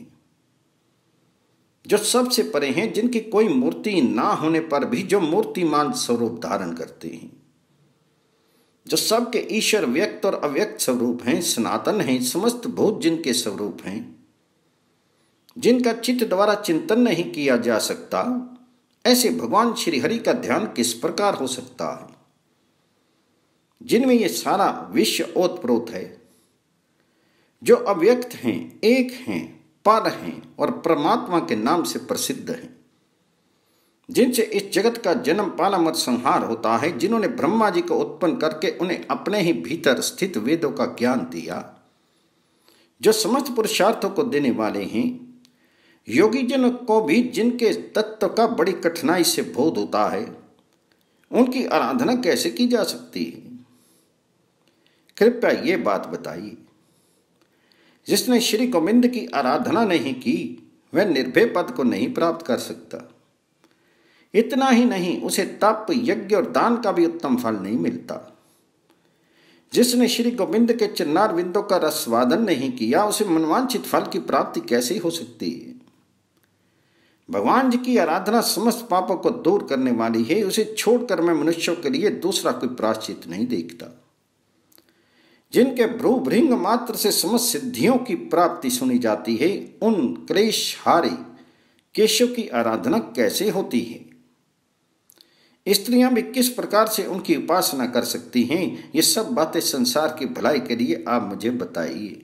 जो सबसे परे हैं, जिनकी कोई मूर्ति ना होने पर भी जो मूर्तिमान स्वरूप धारण करते हैं, जो सबके ईश्वर व्यक्त और अव्यक्त स्वरूप हैं, सनातन हैं, समस्त भूत जिनके स्वरूप हैं, जिनका चित्त द्वारा चिंतन नहीं किया जा सकता, ऐसे भगवान श्री हरि का ध्यान किस प्रकार हो सकता है, जिनमें ये सारा विश्व ओतप्रोत है, जो अव्यक्त हैं, एक हैं, पर हैं और परमात्मा के नाम से प्रसिद्ध हैं, जिनसे इस जगत का जन्म पालम और संहार होता है, जिन्होंने ब्रह्मा जी को उत्पन्न करके उन्हें अपने ही भीतर स्थित वेदों का ज्ञान दिया, जो समस्त पुरुषार्थों को देने वाले हैं, योगी जन को भी जिनके तत्व का बड़ी कठिनाई से बोध होता है, उनकी आराधना कैसे की जा सकती है? कृपया ये बात बताइए। जिसने श्री गोविंद की आराधना नहीं की, वह निर्भय पद को नहीं प्राप्त कर सकता। इतना ही नहीं, उसे तप, यज्ञ और दान का भी उत्तम फल नहीं मिलता। जिसने श्री गोविंद के चरणार बिंदों का रसवादन नहीं किया, उसे मनवांछित फल की प्राप्ति कैसे हो सकती है? भगवान जी की आराधना समस्त पापों को दूर करने वाली है। उसे छोड़कर मैं मनुष्यों के लिए दूसरा कोई प्रायश्चित नहीं देखता। जिनके भ्रू भृंग मात्र से समस्त सिद्धियों की प्राप्ति सुनी जाती है, उन क्लेश हारे केशव की आराधना कैसे होती है? स्त्रियां भी किस प्रकार से उनकी उपासना कर सकती हैं? ये सब बातें संसार की भलाई के लिए आप मुझे बताइए।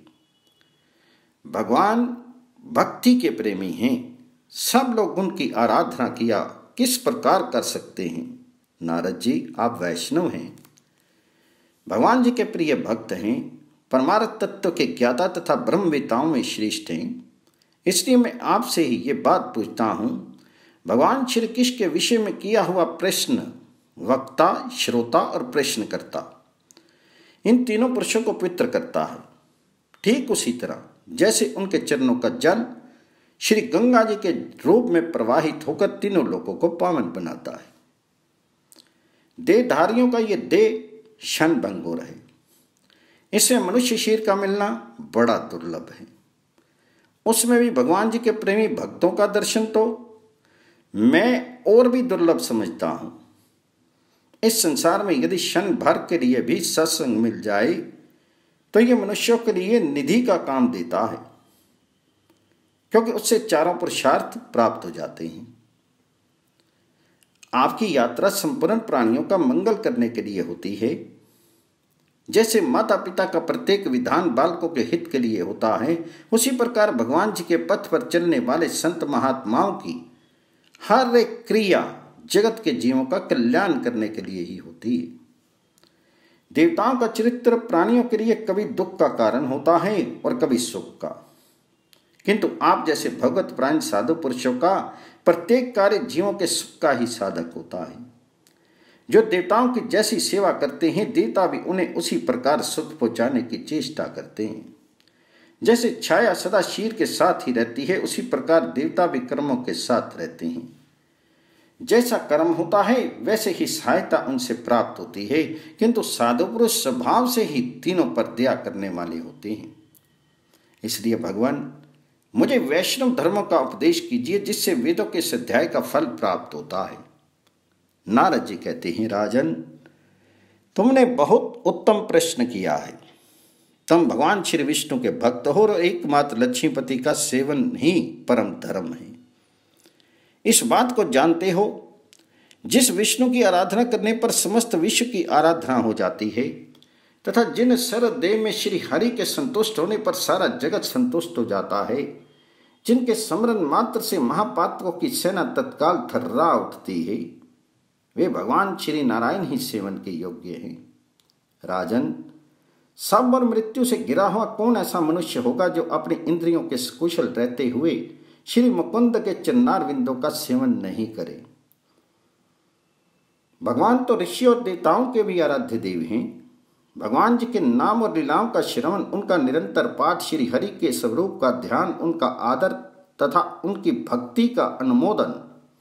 भगवान भक्ति के प्रेमी हैं, सब लोग उनकी आराधना किया किस प्रकार कर सकते हैं? नारद जी, आप वैष्णव हैं, भगवान जी के प्रिय भक्त हैं, परमार्थ तत्व के ज्ञाता तथा ब्रह्मवेताओं में श्रेष्ठ हैं। इसलिए मैं आपसे ही ये बात पूछता हूँ, भगवान श्री कृष्ण के विषय में किया हुआ प्रश्न वक्ता, श्रोता और प्रश्नकर्ता, इन तीनों पुरुषों को पवित्र करता है। ठीक उसी तरह जैसे उनके चरणों का जल श्री गंगा जी के रूप में प्रवाहित होकर तीनों लोगों को पावन बनाता है। देहधारियों का ये देह क्षण भंगुर है, इससे मनुष्य शरीर का मिलना बड़ा दुर्लभ है। उसमें भी भगवान जी के प्रेमी भक्तों का दर्शन तो मैं और भी दुर्लभ समझता हूं। इस संसार में यदि क्षण भर के लिए भी सत्संग मिल जाए तो यह मनुष्यों के लिए निधि का काम देता है, क्योंकि उससे चारों पुरुषार्थ प्राप्त हो जाते हैं। आपकी यात्रा संपूर्ण प्राणियों का मंगल करने के लिए होती है। जैसे माता पिता का प्रत्येक विधान बालकों के हित के लिए होता है, उसी प्रकार भगवान जी के पथ पर चलने वाले संत महात्माओं की हर एक क्रिया जगत के जीवों का कल्याण करने के लिए ही होती है। देवताओं का चरित्र प्राणियों के लिए कभी दुख का कारण होता है और कभी सुख का, किंतु आप जैसे भगवत प्राण साधु पुरुषों का प्रत्येक कार्य जीवों के सुख का ही साधक होता है। जो देवताओं की जैसी सेवा करते हैं, देवता भी उन्हें उसी प्रकार सुख पहुंचाने की चेष्टा करते हैं। जैसे छाया सदा शीर के साथ ही रहती है, उसी प्रकार देवता भी कर्मों के साथ रहते हैं। जैसा कर्म होता है वैसे ही सहायता उनसे प्राप्त होती है, किंतु साधु पुरुष स्वभाव से ही तीनों पर दया करने वाले होते हैं। इसलिए भगवान मुझे वैष्णव धर्मों का उपदेश कीजिए जिससे वेदों के इस अध्याय का फल प्राप्त होता है। नारद जी कहते हैं, राजन, तुमने बहुत उत्तम प्रश्न किया है। तुम भगवान श्री विष्णु के भक्त हो और एकमात्र लक्ष्मीपति का सेवन ही परम धर्म है। इस बात को जानते हो, जिस विष्णु की आराधना करने पर समस्त विश्व की आराधना हो जाती है तथा जिन सरदेव में श्री हरि के संतुष्ट होने पर सारा जगत संतुष्ट हो जाता है, जिनके स्मरण मात्र से महापातकों की सेना तत्काल थर्रा उठती है, वे भगवान श्री नारायण ही सेवन के योग्य हैं। राजन, सब और मृत्यु से घिरा हुआ कौन ऐसा मनुष्य होगा जो अपनी इंद्रियों के कुशल रहते हुए श्री मुकुंद के चरणार बिंदों का सेवन नहीं करे। भगवान तो ऋषि और देवताओं के भी आराध्य देव हैं। भगवान जी के नाम और लीलाओं का श्रवण, उनका निरंतर पाठ, श्री हरि के स्वरूप का ध्यान, उनका आदर तथा उनकी भक्ति का अनुमोदन,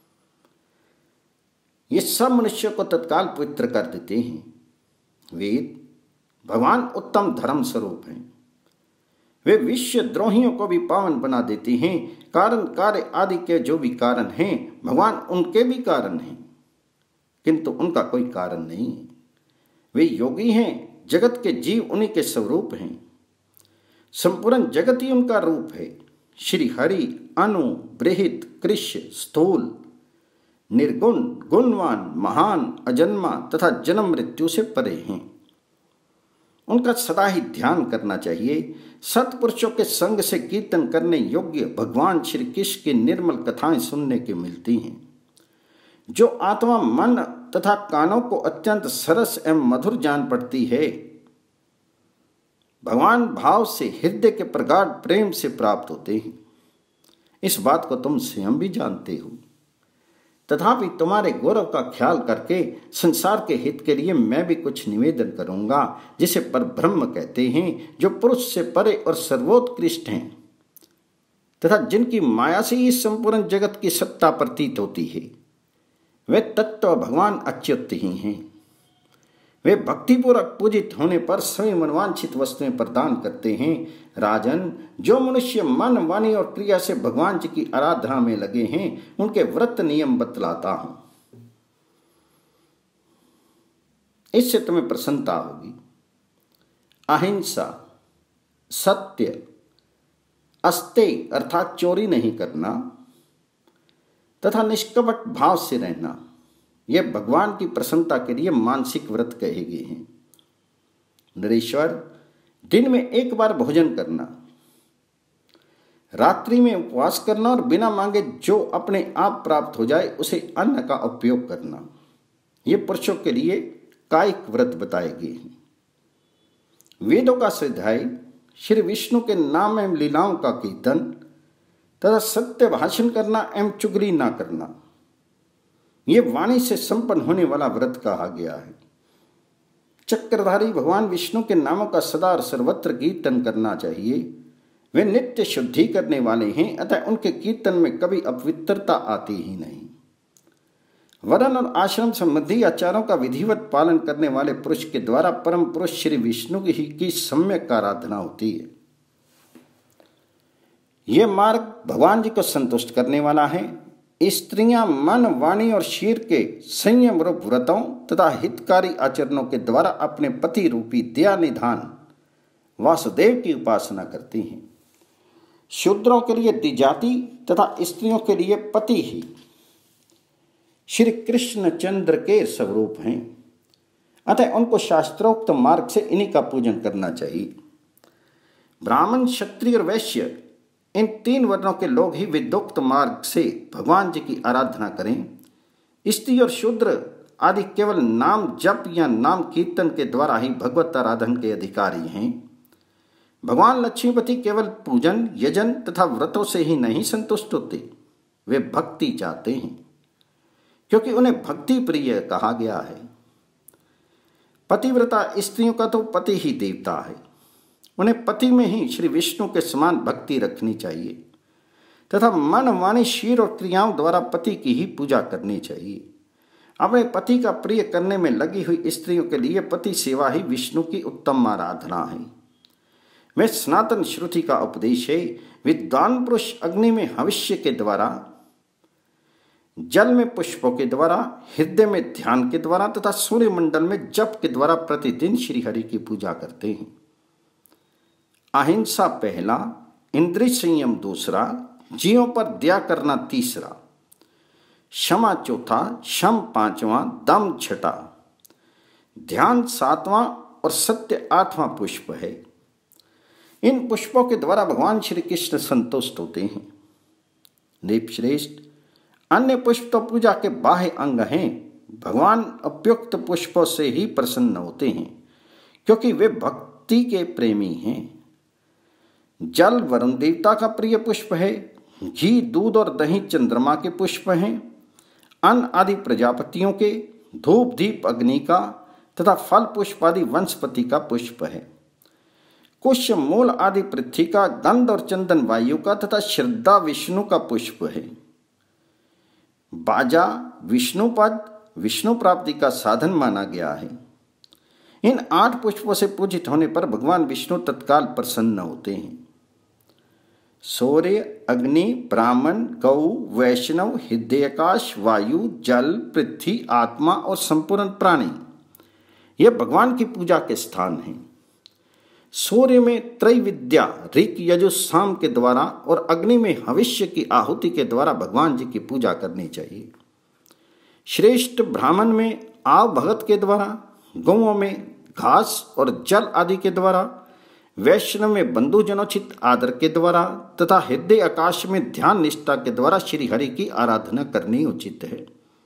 ये सब मनुष्य को तत्काल पवित्र कर देते हैं। वेद भगवान उत्तम धर्म स्वरूप हैं। वे विश्व द्रोहियों को भी पावन बना देते हैं। कारण कार्य आदि के जो भी कारण हैं, भगवान उनके भी कारण हैं, किंतु उनका कोई कारण नहीं है। वे योगी हैं, जगत के जीव उन्हीं के स्वरूप हैं। संपूर्ण जगत ही उनका रूप है। श्री हरि अनु, बृहत, कृष्ण, स्थूल, निर्गुण, गुणवान, महान, अजन्मा तथा जन्म मृत्यु से परे हैं। उनका सदा ही ध्यान करना चाहिए। सत्पुरुषों के संग से कीर्तन करने योग्य भगवान श्री कृष्ण की निर्मल कथाएं सुनने के मिलती हैं। जो आत्मा, मन तथा कानों को अत्यंत सरस एवं मधुर जान पड़ती है, भगवान भाव से हृदय के प्रगाढ़ प्रेम से प्राप्त होते हैं। इस बात को तुम स्वयं भी जानते हो। तथापि तुम्हारे गौरव का ख्याल करके संसार के हित के लिए मैं भी कुछ निवेदन करूंगा, जिसे परब्रह्म कहते हैं, जो पुरुष से परे और सर्वोत्कृष्ट हैं तथा जिनकी माया से ही संपूर्ण जगत की सत्ता प्रतीत होती है। वे तत्व भगवान अच्युत ही हैं। वे भक्तिपूर्वक पूजित होने पर सभी मनवांछित वस्तुएं प्रदान करते हैं। राजन, जो मनुष्य मन, वाणी और क्रिया से भगवान जी की आराधना में लगे हैं, उनके व्रत नियम बतलाता हूं। इससे तुम्हें प्रसन्नता होगी। अहिंसा, सत्य, अस्तेय अर्थात चोरी नहीं करना तथा निष्कपट भाव से रहना, यह भगवान की प्रसन्नता के लिए मानसिक व्रत कहे गए हैं। नरेश्वर, दिन में एक बार भोजन करना, रात्रि में उपवास करना और बिना मांगे जो अपने आप प्राप्त हो जाए उसे अन्न का उपयोग करना, ये पुरुषों के लिए कायिक व्रत बताए गए हैं। वेदों का स्वाध्याय, श्री विष्णु के नाम एवं लीलाओं का कीर्तन तथा सत्य भाषण करना एवं चुगली ना करना, ये वाणी से संपन्न होने वाला व्रत कहा गया है। चक्रधारी भगवान विष्णु के नामों का सदा और सर्वत्र कीर्तन करना चाहिए। वे नित्य शुद्धि करने वाले हैं, अतः उनके कीर्तन में कभी अपवित्रता आती ही नहीं। वर्ण और आश्रम संबंधी आचारों का विधिवत पालन करने वाले पुरुष के द्वारा परम पुरुष श्री विष्णु की, की सम्यक आराधना होती है। यह मार्ग भगवान जी को संतुष्ट करने वाला है। स्त्रियां मन, वाणी और शरीर के संयम रूप व्रतों तथा हितकारी आचरणों के द्वारा अपने पति रूपी दया निधान वासुदेव की उपासना करती हैं। शूद्रों के लिए द्विजाति तथा स्त्रियों के लिए पति ही श्री कृष्ण चंद्र के स्वरूप हैं, अतः उनको शास्त्रोक्त मार्ग से इन्हीं का पूजन करना चाहिए। ब्राह्मण, क्षत्रिय और वैश्य, इन तीन वर्णों के लोग ही विद्योक्त मार्ग से भगवान जी की आराधना करें। स्त्री और शूद्र आदि केवल नाम जप या नाम कीर्तन के द्वारा ही भगवत आराधन के अधिकारी हैं। भगवान लक्ष्मीपति केवल पूजन, यजन तथा व्रतों से ही नहीं संतुष्ट होते, वे भक्ति चाहते हैं, क्योंकि उन्हें भक्ति प्रिय कहा गया है। पतिव्रता स्त्रियों का तो पति ही देवता है। उन्हें पति में ही श्री विष्णु के समान भक्ति रखनी चाहिए तथा मन, वाणी, शरीर और क्रियाओं द्वारा पति की ही पूजा करनी चाहिए। अपने पति का प्रिय करने में लगी हुई स्त्रियों के लिए पति सेवा ही विष्णु की उत्तम आराधना है। में सनातन श्रुति का उपदेश है। विद्वान पुरुष अग्नि में हविष्य के द्वारा, जल में पुष्पों के द्वारा, हृदय में ध्यान के द्वारा तथा सूर्य मंडल में जप के द्वारा प्रतिदिन श्री हरि की पूजा करते हैं। अहिंसा पहला, इंद्रिय संयम दूसरा, जीवों पर दया करना तीसरा, क्षमा चौथा, शम पांचवा, दम छठा, ध्यान सातवां और सत्य आठवां पुष्प है। इन पुष्पों के द्वारा भगवान श्री कृष्ण संतुष्ट होते हैं। नृपश्रेष्ठ, अन्य पुष्प तो पूजा के बाह्य अंग हैं। भगवान उपयुक्त पुष्पों से ही प्रसन्न होते हैं क्योंकि वे भक्ति के प्रेमी हैं। जल वरुण देवता का प्रिय पुष्प है। घी, दूध और दही चंद्रमा के पुष्प हैं। अन्न आदि प्रजापतियों के, धूप दीप अग्नि का तथा फल पुष्प आदि वनस्पति का पुष्प है। कुश मूल आदि पृथ्वी का, गंध और चंदन वायु का तथा श्रद्धा विष्णु का पुष्प है। बाजा विष्णुपद विष्णु प्राप्ति का साधन माना गया है। इन आठ पुष्पों से पूजित होने पर भगवान विष्णु तत्काल प्रसन्न होते हैं। सूर्य, अग्नि, ब्राह्मण, गौ, वैष्णव, हृदयाकाश, वायु, जल, पृथ्वी, आत्मा और संपूर्ण प्राणी, यह भगवान की पूजा के स्थान हैं। सूर्य में त्रैविद्या ऋक यजुः साम के द्वारा और अग्नि में हविष्य की आहुति के द्वारा भगवान जी की पूजा करनी चाहिए। श्रेष्ठ ब्राह्मण में आव भगत के द्वारा, गौओं में घास और जल आदि के द्वारा, वैष्णव में बंधुजनोचित आदर के द्वारा तथा हृदय आकाश में ध्यान निष्ठा के द्वारा श्री हरि की आराधना करनी उचित है।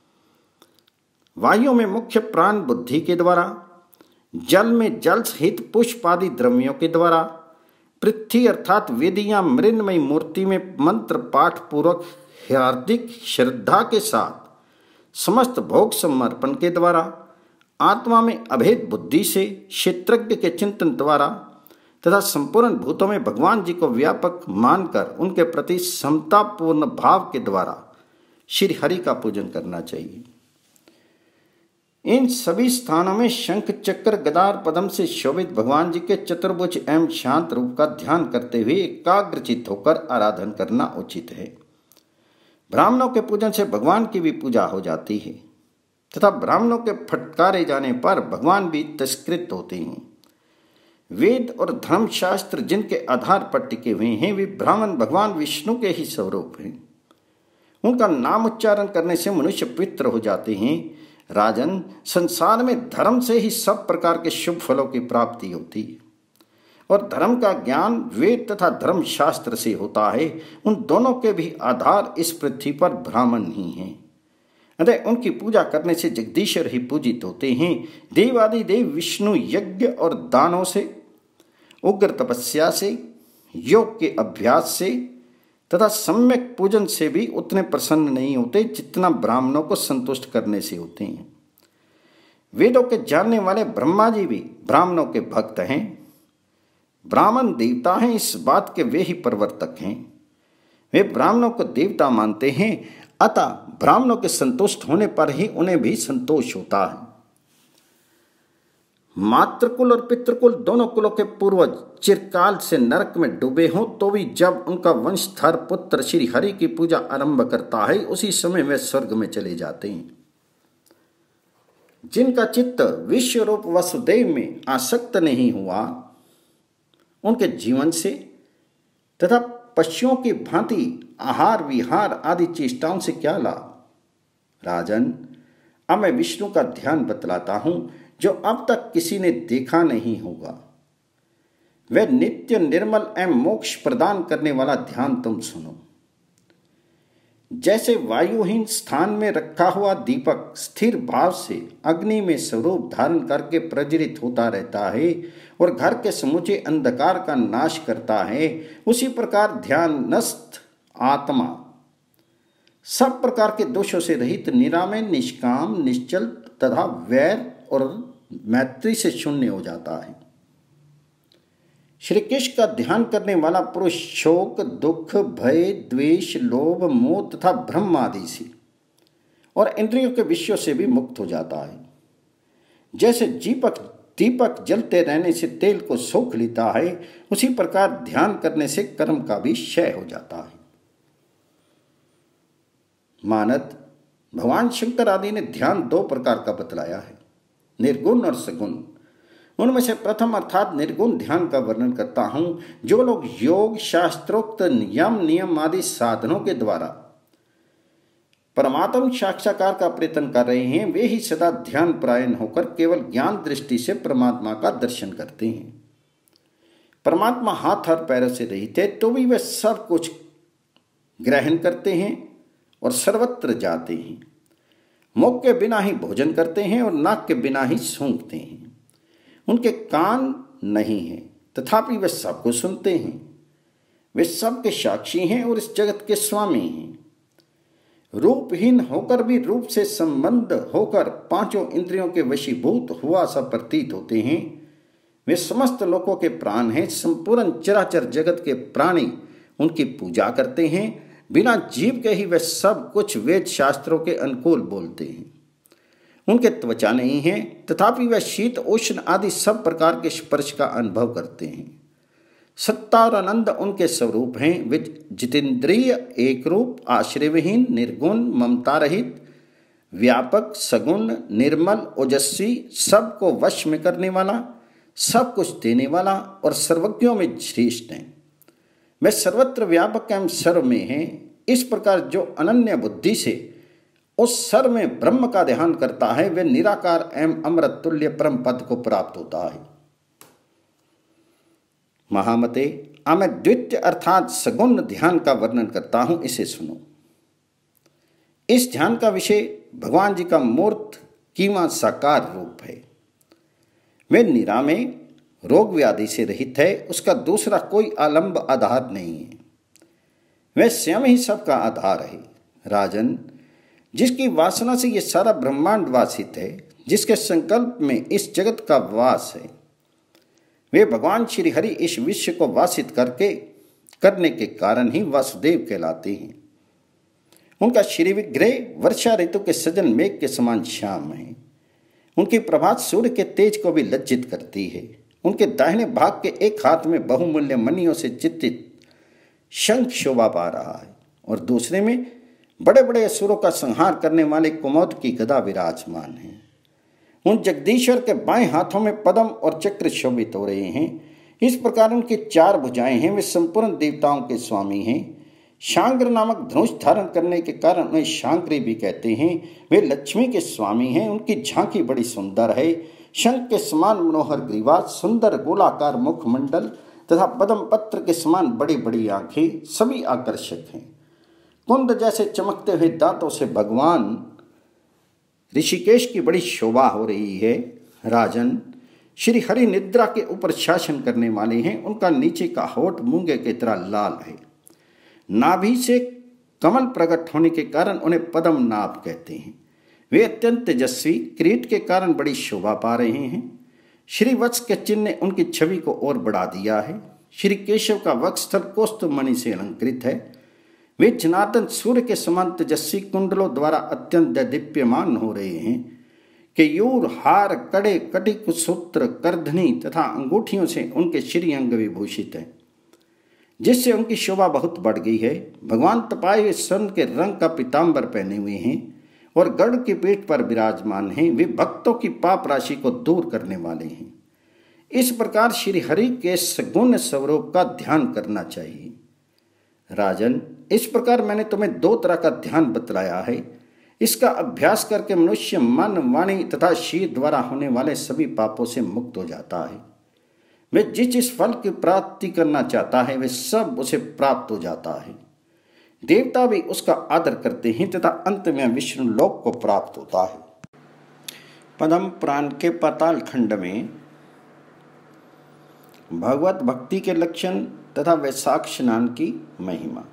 वायु में मुख्य प्राण बुद्धि के द्वारा, जल में जल सहित पुष्प आदि द्रव्यों के द्वारा, पृथ्वी अर्थात वेदियां मृन्मयी मूर्ति में मंत्र पाठ पूर्वक हार्दिक श्रद्धा के साथ समस्त भोग समर्पण के द्वारा, आत्मा में अभेद बुद्धि से क्षेत्रज्ञ के चिंतन द्वारा तथा संपूर्ण भूतों में भगवान जी को व्यापक मानकर उनके प्रति समतापूर्ण भाव के द्वारा श्री हरि का पूजन करना चाहिए। इन सभी स्थानों में शंख चक्र गदार पद्म से शोभित भगवान जी के चतुर्भुज एवं शांत रूप का ध्यान करते हुए एकाग्रचित होकर आराधन करना उचित है। ब्राह्मणों के पूजन से भगवान की भी पूजा हो जाती है तथा ब्राह्मणों के फटकारे जाने पर भगवान भी तिरस्कृत होते हैं। वेद और धर्मशास्त्र जिनके आधार पर टिके हुए हैं वे ब्राह्मण भगवान विष्णु के ही स्वरूप हैं। उनका नाम उच्चारण करने से मनुष्य पवित्र हो जाते हैं। राजन, संसार में धर्म से ही सब प्रकार के शुभ फलों की प्राप्ति होती है और धर्म का ज्ञान वेद तथा धर्मशास्त्र से होता है। उन दोनों के भी आधार इस पृथ्वी पर ब्राह्मण ही हैं। अतः उनकी पूजा करने से जगदीश्वर ही पूजित होते हैं। देवादि देव विष्णु यज्ञ और दानों से, उग्र तपस्या से, योग के अभ्यास से तथा सम्यक पूजन से भी उतने प्रसन्न नहीं होते जितना ब्राह्मणों को संतुष्ट करने से होते हैं। वेदों के जानने वाले ब्रह्मा जी भी ब्राह्मणों के भक्त हैं। ब्राह्मण देवता हैं, इस बात के वे ही प्रवर्तक हैं। वे ब्राह्मणों को देवता मानते हैं, अतः ब्राह्मणों के संतुष्ट होने पर ही उन्हें भी संतोष होता है। मातृकुल और पितृकुल दोनों कुलों के पूर्वज चिरकाल से नरक में डूबे हों तो भी जब उनका वंशधर पुत्र श्री हरि की पूजा आरंभ करता है उसी समय वे स्वर्ग में चले जाते हैं। जिनका चित्त विश्व रूप वसुदेव में आसक्त नहीं हुआ उनके जीवन से तथा पशुओं की भांति आहार विहार आदि चेष्टाओं से क्या लाभ। राजन, अब मैं विष्णु का ध्यान बतलाता हूं जो अब तक किसी ने देखा नहीं होगा। वह नित्य निर्मल एवं मोक्ष प्रदान करने वाला ध्यान तुम सुनो। जैसे वायुहीन स्थान में रखा हुआ दीपक स्थिर भाव से अग्नि में स्वरूप धारण करके प्रज्वलित होता रहता है और घर के समूचे अंधकार का नाश करता है, उसी प्रकार ध्यानस्थ आत्मा सब प्रकार के दोषों से रहित, निरामय, निष्काम, निश्चल तथा वैर और मैत्री से शून्य हो जाता है। श्री कृष्ण का ध्यान करने वाला पुरुष शोक, दुख, भय, द्वेष, लोभ, मोह तथा भ्रम आदि से और इंद्रियों के विषयों से भी मुक्त हो जाता है। जैसे दीपक दीपक जलते रहने से तेल को सोख लेता है, उसी प्रकार ध्यान करने से कर्म का भी क्षय हो जाता है। मानद भगवान शंकर आदि ने ध्यान दो प्रकार का बतलाया है, निर्गुण और सगुण। उनमें से प्रथम अर्थात निर्गुण ध्यान का वर्णन करता हूं। जो लोग योग शास्त्रोक्त यम नियम आदि साधनों के द्वारा परमात्म साक्षात्कार का प्रयत्न कर रहे हैं, वे ही सदा ध्यान परायण होकर केवल ज्ञान दृष्टि से परमात्मा का दर्शन करते हैं। परमात्मा हाथ और पैरों से रहित है, तो भी वे सब कुछ ग्रहण करते हैं और सर्वत्र जाते हैं। मुख के बिना ही भोजन करते हैं और नाक के बिना ही सूंघते हैं। उनके कान नहीं हैं, तथापि वे सबको सुनते हैं। वे सबके साक्षी हैं और इस जगत के स्वामी हैं। रूपहीन होकर भी रूप से संबंध होकर पांचों इंद्रियों के वशीभूत हुआ सा प्रतीत होते हैं। वे समस्त लोकों के प्राण हैं। संपूर्ण चराचर जगत के प्राणी उनकी पूजा करते हैं। बिना जीव के ही वे सब कुछ वेद शास्त्रों के अनुकूल बोलते हैं। उनके त्वचा नहीं है, तथापि वे शीत उष्ण आदि सब प्रकार के स्पर्श का अनुभव करते हैं। सत्ता और आनंद उनके स्वरूप हैं। वे जितेंद्रिय, एक रूप, आश्रयविहीन, निर्गुण, ममता रहित, व्यापक, सगुण, निर्मल, ओजस्वी, सबको वश में करने वाला, सब कुछ देने वाला और सर्वज्ञों में श्रेष्ठ हैं। वे सर्वत्र व्यापक एवं सर्व में हैं। इस प्रकार जो अनन्य बुद्धि से उस सर्व में ब्रह्म का ध्यान करता है, वे निराकार एवं अमृत तुल्य परम पद को प्राप्त होता है। महामते, अब मैं द्वितीय अर्थात सगुण ध्यान का वर्णन करता हूं, इसे सुनो। इस ध्यान का विषय भगवान जी का मूर्त कीमा साकार रूप है। वे निरामय, रोग व्याधि से रहित है। उसका दूसरा कोई आलंब आधार नहीं है। वह स्वयं ही सबका आधार है। राजन, जिसकी वासना से यह सारा ब्रह्मांड वासित है, जिसके संकल्प में इस जगत का वास है, वे भगवान श्री हरि इस विश्व को वासित करके करने के कारण ही वासुदेव कहलाते हैं। उनका श्री विग्रह वर्षा ऋतु के सजन मेघ के समान श्याम है। उनकी प्रभात सूर्य के तेज को भी लज्जित करती है। उनके दाहिने भाग के एक हाथ में बहुमूल्य मणियों से चित्रित शंख शोभा पा रहा है और दूसरे में बड़े बड़े असुरों का संहार करने वाले कुमोद की गदा विराजमान है। उन जगदीश्वर के बाएं हाथों में पद्म और चक्र शोभित हो रहे हैं। इस प्रकार उनकी चार भुजाएं हैं। वे संपूर्ण देवताओं के स्वामी हैं। शांग्र नामक धनुष धारण करने के कारण उन्हें शांग्री भी कहते हैं। वे लक्ष्मी के स्वामी हैं। उनकी झांकी बड़ी सुंदर है। शंख के समान मनोहर ग्रीवा, सुंदर गोलाकार मुखमंडल तथा पद्म पत्र के समान बड़ी बड़ी आंखें सभी आकर्षक हैं। कुंद जैसे चमकते हुए दांतों से भगवान ऋषिकेश की बड़ी शोभा हो रही है। राजन, श्री हरि निद्रा के ऊपर शासन करने वाले हैं। उनका नीचे का होठ मूंगे की तरह लाल है। नाभि से कमल प्रकट होने के कारण उन्हें पद्म नाभ कहते हैं। वे अत्यंत तेजस्वी, किरीट के कारण बड़ी शोभा पा रहे हैं। श्री वत्स के चिन्ह ने उनकी छवि को और बढ़ा दिया है। श्री केशव का वक्षस्थल कौस्तुभ मणि से अलंकृत है। वे जनार्दन सूर्य के समान तेजस्वी कुंडलों द्वारा अत्यंत दीप्यमान हो रहे हैं। केयूर, हार, कड़े, कटिक, सूत्र, करधनी तथा अंगूठियों से उनके श्री अंग विभूषित है, जिससे उनकी शोभा बहुत बढ़ गई है। भगवान तपाए हुए स्वर्ण के रंग का पीताम्बर पहने हुए हैं और गरुड़ की पीठ पर विराजमान हैं। वे भक्तों की पाप राशि को दूर करने वाले हैं। इस प्रकार श्री हरि के सगुण स्वरूप का ध्यान करना चाहिए। राजन, इस प्रकार मैंने तुम्हें दो तरह का ध्यान बतलाया है। इसका अभ्यास करके मनुष्य मन, वाणी तथा शीर द्वारा होने वाले सभी पापों से मुक्त हो जाता है। वे जिस जिस फल की प्राप्ति करना चाहता है, वे सब उसे प्राप्त हो जाता है। देवता भी उसका आदर करते हैं तथा अंत में विष्णु लोक को प्राप्त होता है। पद्म पुराण के पाताल खंड में भगवत भक्ति के लक्षण तथा वैशाख स्नान की महिमा।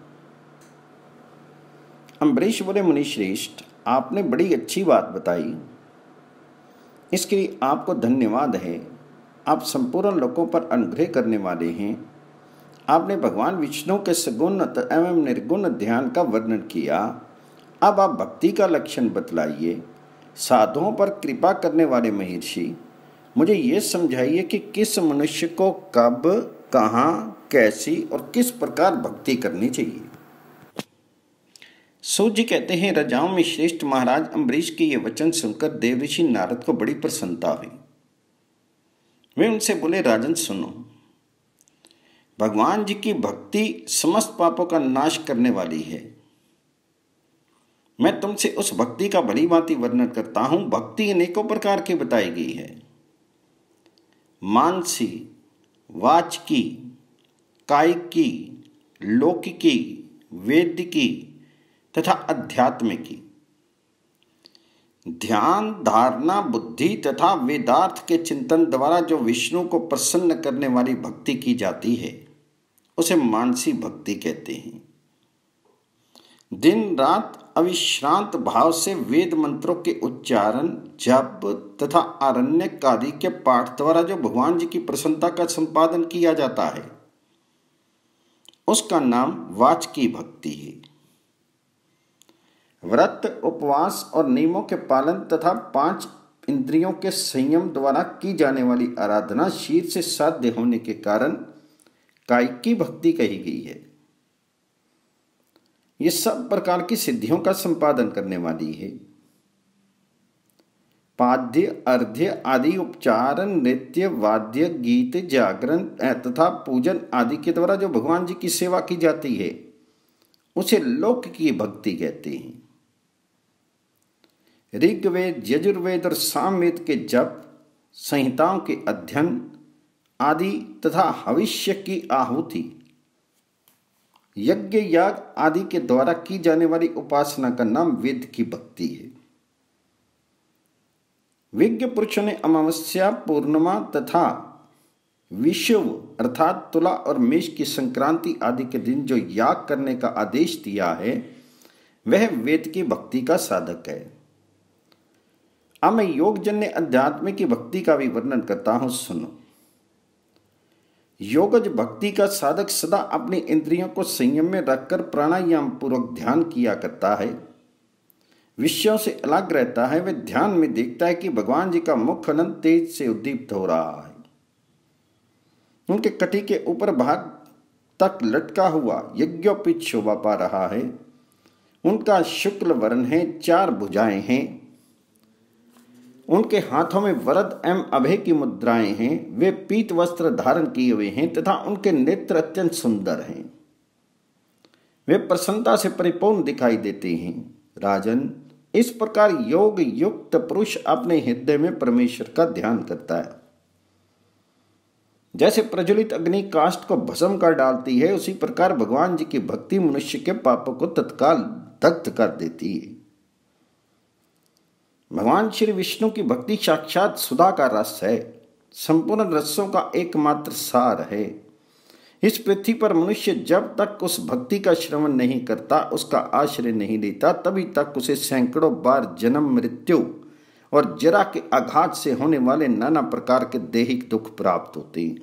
अम्बरीश बोले, मुनि श्रेष्ठ, आपने बड़ी अच्छी बात बताई। इसके लिए आपको धन्यवाद है। आप संपूर्ण लोकों पर अनुग्रह करने वाले हैं। आपने भगवान विष्णु के सगुण एवं निर्गुण ध्यान का वर्णन किया। अब आप भक्ति का लक्षण बतलाइए। साधुओं पर कृपा करने वाले महर्षि, मुझे ये समझाइए कि किस मनुष्य को कब, कहाँ, कैसी और किस प्रकार भक्ति करनी चाहिए। सूत जी कहते हैं, राजाओं में श्रेष्ठ महाराज अम्बरीश के ये वचन सुनकर देवऋषि नारद को बड़ी प्रसन्नता हुई। वे उनसे बोले, राजन सुनो, भगवान जी की भक्ति समस्त पापों का नाश करने वाली है। मैं तुमसे उस भक्ति का भली भांति वर्णन करता हूं। भक्ति अनेकों प्रकार की बताई गई है। मानसी, वाचकी, कायिकी, लौकिकी, वेदिकी तथा अध्यात्मिकी। ध्यान, धारणा, बुद्धि तथा वेदार्थ के चिंतन द्वारा जो विष्णु को प्रसन्न करने वाली भक्ति की जाती है उसे मानसी भक्ति कहते हैं। दिन रात अविश्रांत भाव से वेद मंत्रों के उच्चारण, जप तथा आरण्यक आदि के पाठ द्वारा जो भगवान जी की प्रसन्नता का संपादन किया जाता है उसका नाम वाचकी भक्ति है। व्रत, उपवास और नियमों के पालन तथा पांच इंद्रियों के संयम द्वारा की जाने वाली आराधना शीर से साध्य होने के कारण कायिकी भक्ति कही गई है। ये सब प्रकार की सिद्धियों का संपादन करने वाली है। पाद्य, अर्घ्य आदि उपचार, नृत्य, वाद्य, गीत, जागरण तथा पूजन आदि के द्वारा जो भगवान जी की सेवा की जाती है उसे लौकिकी भक्ति कहते हैं। ऋग्वेद, यजुर्वेद और सामवेद के जप, संहिताओं के अध्ययन आदि तथा भविष्य की आहुति, यज्ञ, याग आदि के द्वारा की जाने वाली उपासना का नाम वेद की भक्ति है। विज्ञ पुरुषों ने अमावस्या, पूर्णिमा तथा विषुव अर्थात तुला और मेष की संक्रांति आदि के दिन जो याग करने का आदेश दिया है वह वेद की भक्ति का साधक है। अब मैं योगजन्य अध्यात्म की भक्ति का भी वर्णन करता हूं, सुनो। योगज भक्ति का साधक सदा अपनी इंद्रियों को संयम में रखकर प्राणायाम पूर्वक ध्यान किया करता है। विषयों से अलग रहता है। वह ध्यान में देखता है कि भगवान जी का मुख अनंत तेज से उद्दीप्त हो रहा है। उनके कटी के ऊपर भाग तक लटका हुआ यज्ञोपीत शोभा पा रहा है। उनका शुक्ल वर्ण है, चार भुजाएं हैं। उनके हाथों में वरद एवं अभय की मुद्राएं हैं। वे पीत वस्त्र धारण किए हुए हैं तथा उनके नेत्र अत्यंत सुंदर हैं। वे प्रसन्नता से परिपूर्ण दिखाई देते हैं। राजन, इस प्रकार योग युक्त पुरुष अपने हृदय में परमेश्वर का ध्यान करता है। जैसे प्रज्वलित अग्नि काष्ठ को भस्म कर डालती है, उसी प्रकार भगवान जी की भक्ति मनुष्य के पापों को तत्काल दग्ध कर देती है। भगवान श्री विष्णु की भक्ति साक्षात सुधा का रस है, संपूर्ण रसों का एकमात्र सार है। इस पृथ्वी पर मनुष्य जब तक उस भक्ति का श्रवण नहीं करता, उसका आश्रय नहीं लेता, तभी तक उसे सैकड़ों बार जन्म, मृत्यु और जरा के आघात से होने वाले नाना प्रकार के दैहिक दुख प्राप्त होते हैं।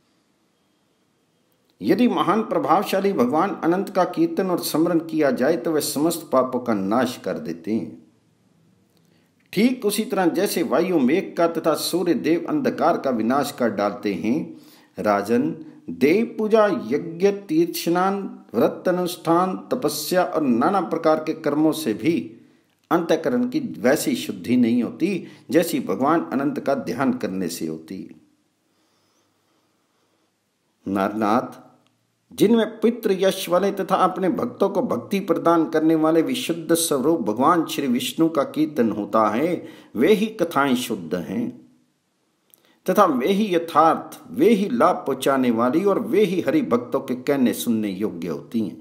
यदि महान प्रभावशाली भगवान अनंत का कीर्तन और स्मरण किया जाए तो वे समस्त पापों का नाश कर देते हैं। ठीक उसी तरह जैसे वायु मेघ का तथा सूर्य देव अंधकार का विनाश कर डालते हैं, राजन, देव पूजा, यज्ञ, तीर्थ स्नान, व्रत अनुष्ठान, तपस्या और नाना प्रकार के कर्मों से भी अंतःकरण की वैसी शुद्धि नहीं होती जैसी भगवान अनंत का ध्यान करने से होती। नारनाथ, जिनमें पितृ यश वाले तथा अपने भक्तों को भक्ति प्रदान करने वाले विशुद्ध स्वरूप भगवान श्री विष्णु का कीर्तन होता है, वे ही कथाएं शुद्ध हैं तथा वे ही यथार्थ, वे ही लाभ पहुंचाने वाली और वे ही हरि भक्तों के कहने सुनने योग्य होती हैं।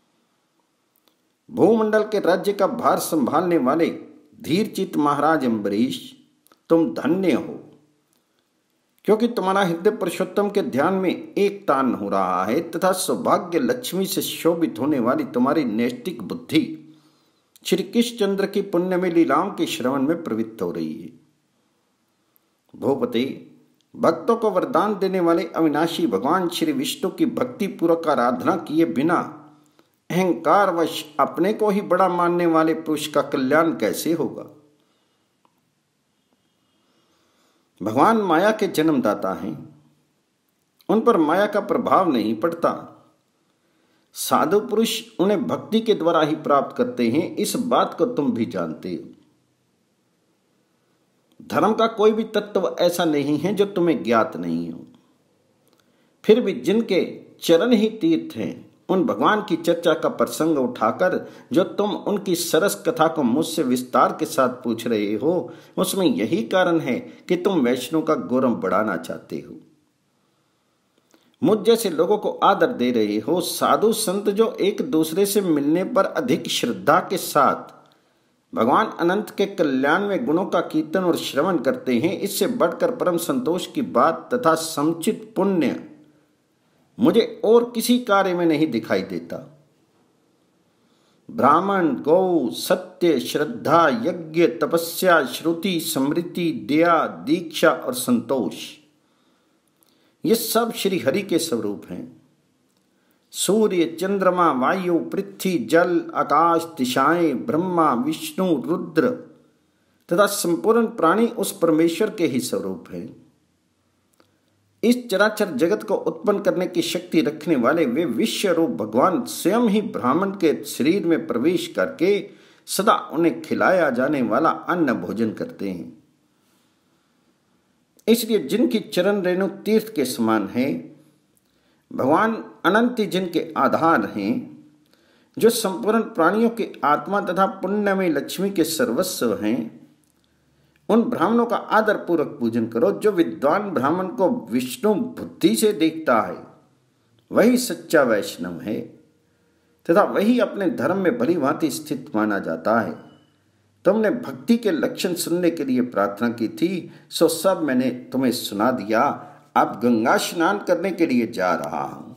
भूमंडल के राज्य का भार संभालने वाले धीरचित महाराज अम्बरीश, तुम धन्य हो, क्योंकि तुम्हारा हृदय पुरुषोत्तम के ध्यान में एक तान हो रहा है तथा सौभाग्य लक्ष्मी से शोभित होने वाली तुम्हारी नैष्टिक बुद्धि श्री कृष्णचंद्र की पुण्य में लीलाओं के श्रवण में प्रवृत्त हो रही है। भूपति, भक्तों को वरदान देने वाले अविनाशी भगवान श्री विष्णु की भक्ति पूर्वक आराधना किए बिना अहंकारवश अपने को ही बड़ा मानने वाले पुरुष का कल्याण कैसे होगा। भगवान माया के जन्मदाता हैं, उन पर माया का प्रभाव नहीं पड़ता। साधु पुरुष उन्हें भक्ति के द्वारा ही प्राप्त करते हैं, इस बात को तुम भी जानते हो। धर्म का कोई भी तत्व ऐसा नहीं है जो तुम्हें ज्ञात नहीं हो। फिर भी जिनके चरण ही तीर्थ हैं, उन भगवान की चर्चा का प्रसंग उठाकर जो तुम उनकी सरस कथा को मुझसे विस्तार के साथ पूछ रहे हो, उसमें यही कारण है कि तुम वैष्णव का गौरव बढ़ाना चाहते हो, मुझ जैसे लोगों को आदर दे रहे हो। साधु संत जो एक दूसरे से मिलने पर अधिक श्रद्धा के साथ भगवान अनंत के कल्याण में गुणों का कीर्तन और श्रवण करते हैं, इससे बढ़कर परम संतोष की बात तथा समुचित पुण्य मुझे और किसी कार्य में नहीं दिखाई देता। ब्राह्मण, गौ, सत्य, श्रद्धा, यज्ञ, तपस्या, श्रुति, स्मृति, दया, दीक्षा और संतोष, ये सब श्री हरि के स्वरूप हैं। सूर्य, चंद्रमा, वायु, पृथ्वी, जल, आकाश, दिशाएं, ब्रह्मा, विष्णु, रुद्र तथा संपूर्ण प्राणी उस परमेश्वर के ही स्वरूप हैं। इस चराचर जगत को उत्पन्न करने की शक्ति रखने वाले वे विश्व रूप भगवान स्वयं ही ब्राह्मण के शरीर में प्रवेश करके सदा उन्हें खिलाया जाने वाला अन्न भोजन करते हैं। इसलिए जिनकी चरण रेणु तीर्थ के समान है, भगवान अनंत जिनके आधार हैं, जो संपूर्ण प्राणियों की आत्मा तथा पुण्यमय लक्ष्मी के सर्वस्व हैं, उन ब्राह्मणों का आदर पूर्वक पूजन करो। जो विद्वान ब्राह्मण को विष्णु बुद्धि से देखता है, वही सच्चा वैष्णव है तथा वही अपने धर्म में भली भांति स्थित माना जाता है। तुमने भक्ति के लक्षण सुनने के लिए प्रार्थना की थी, सो सब मैंने तुम्हें सुना दिया। अब गंगा स्नान करने के लिए जा रहा हूं।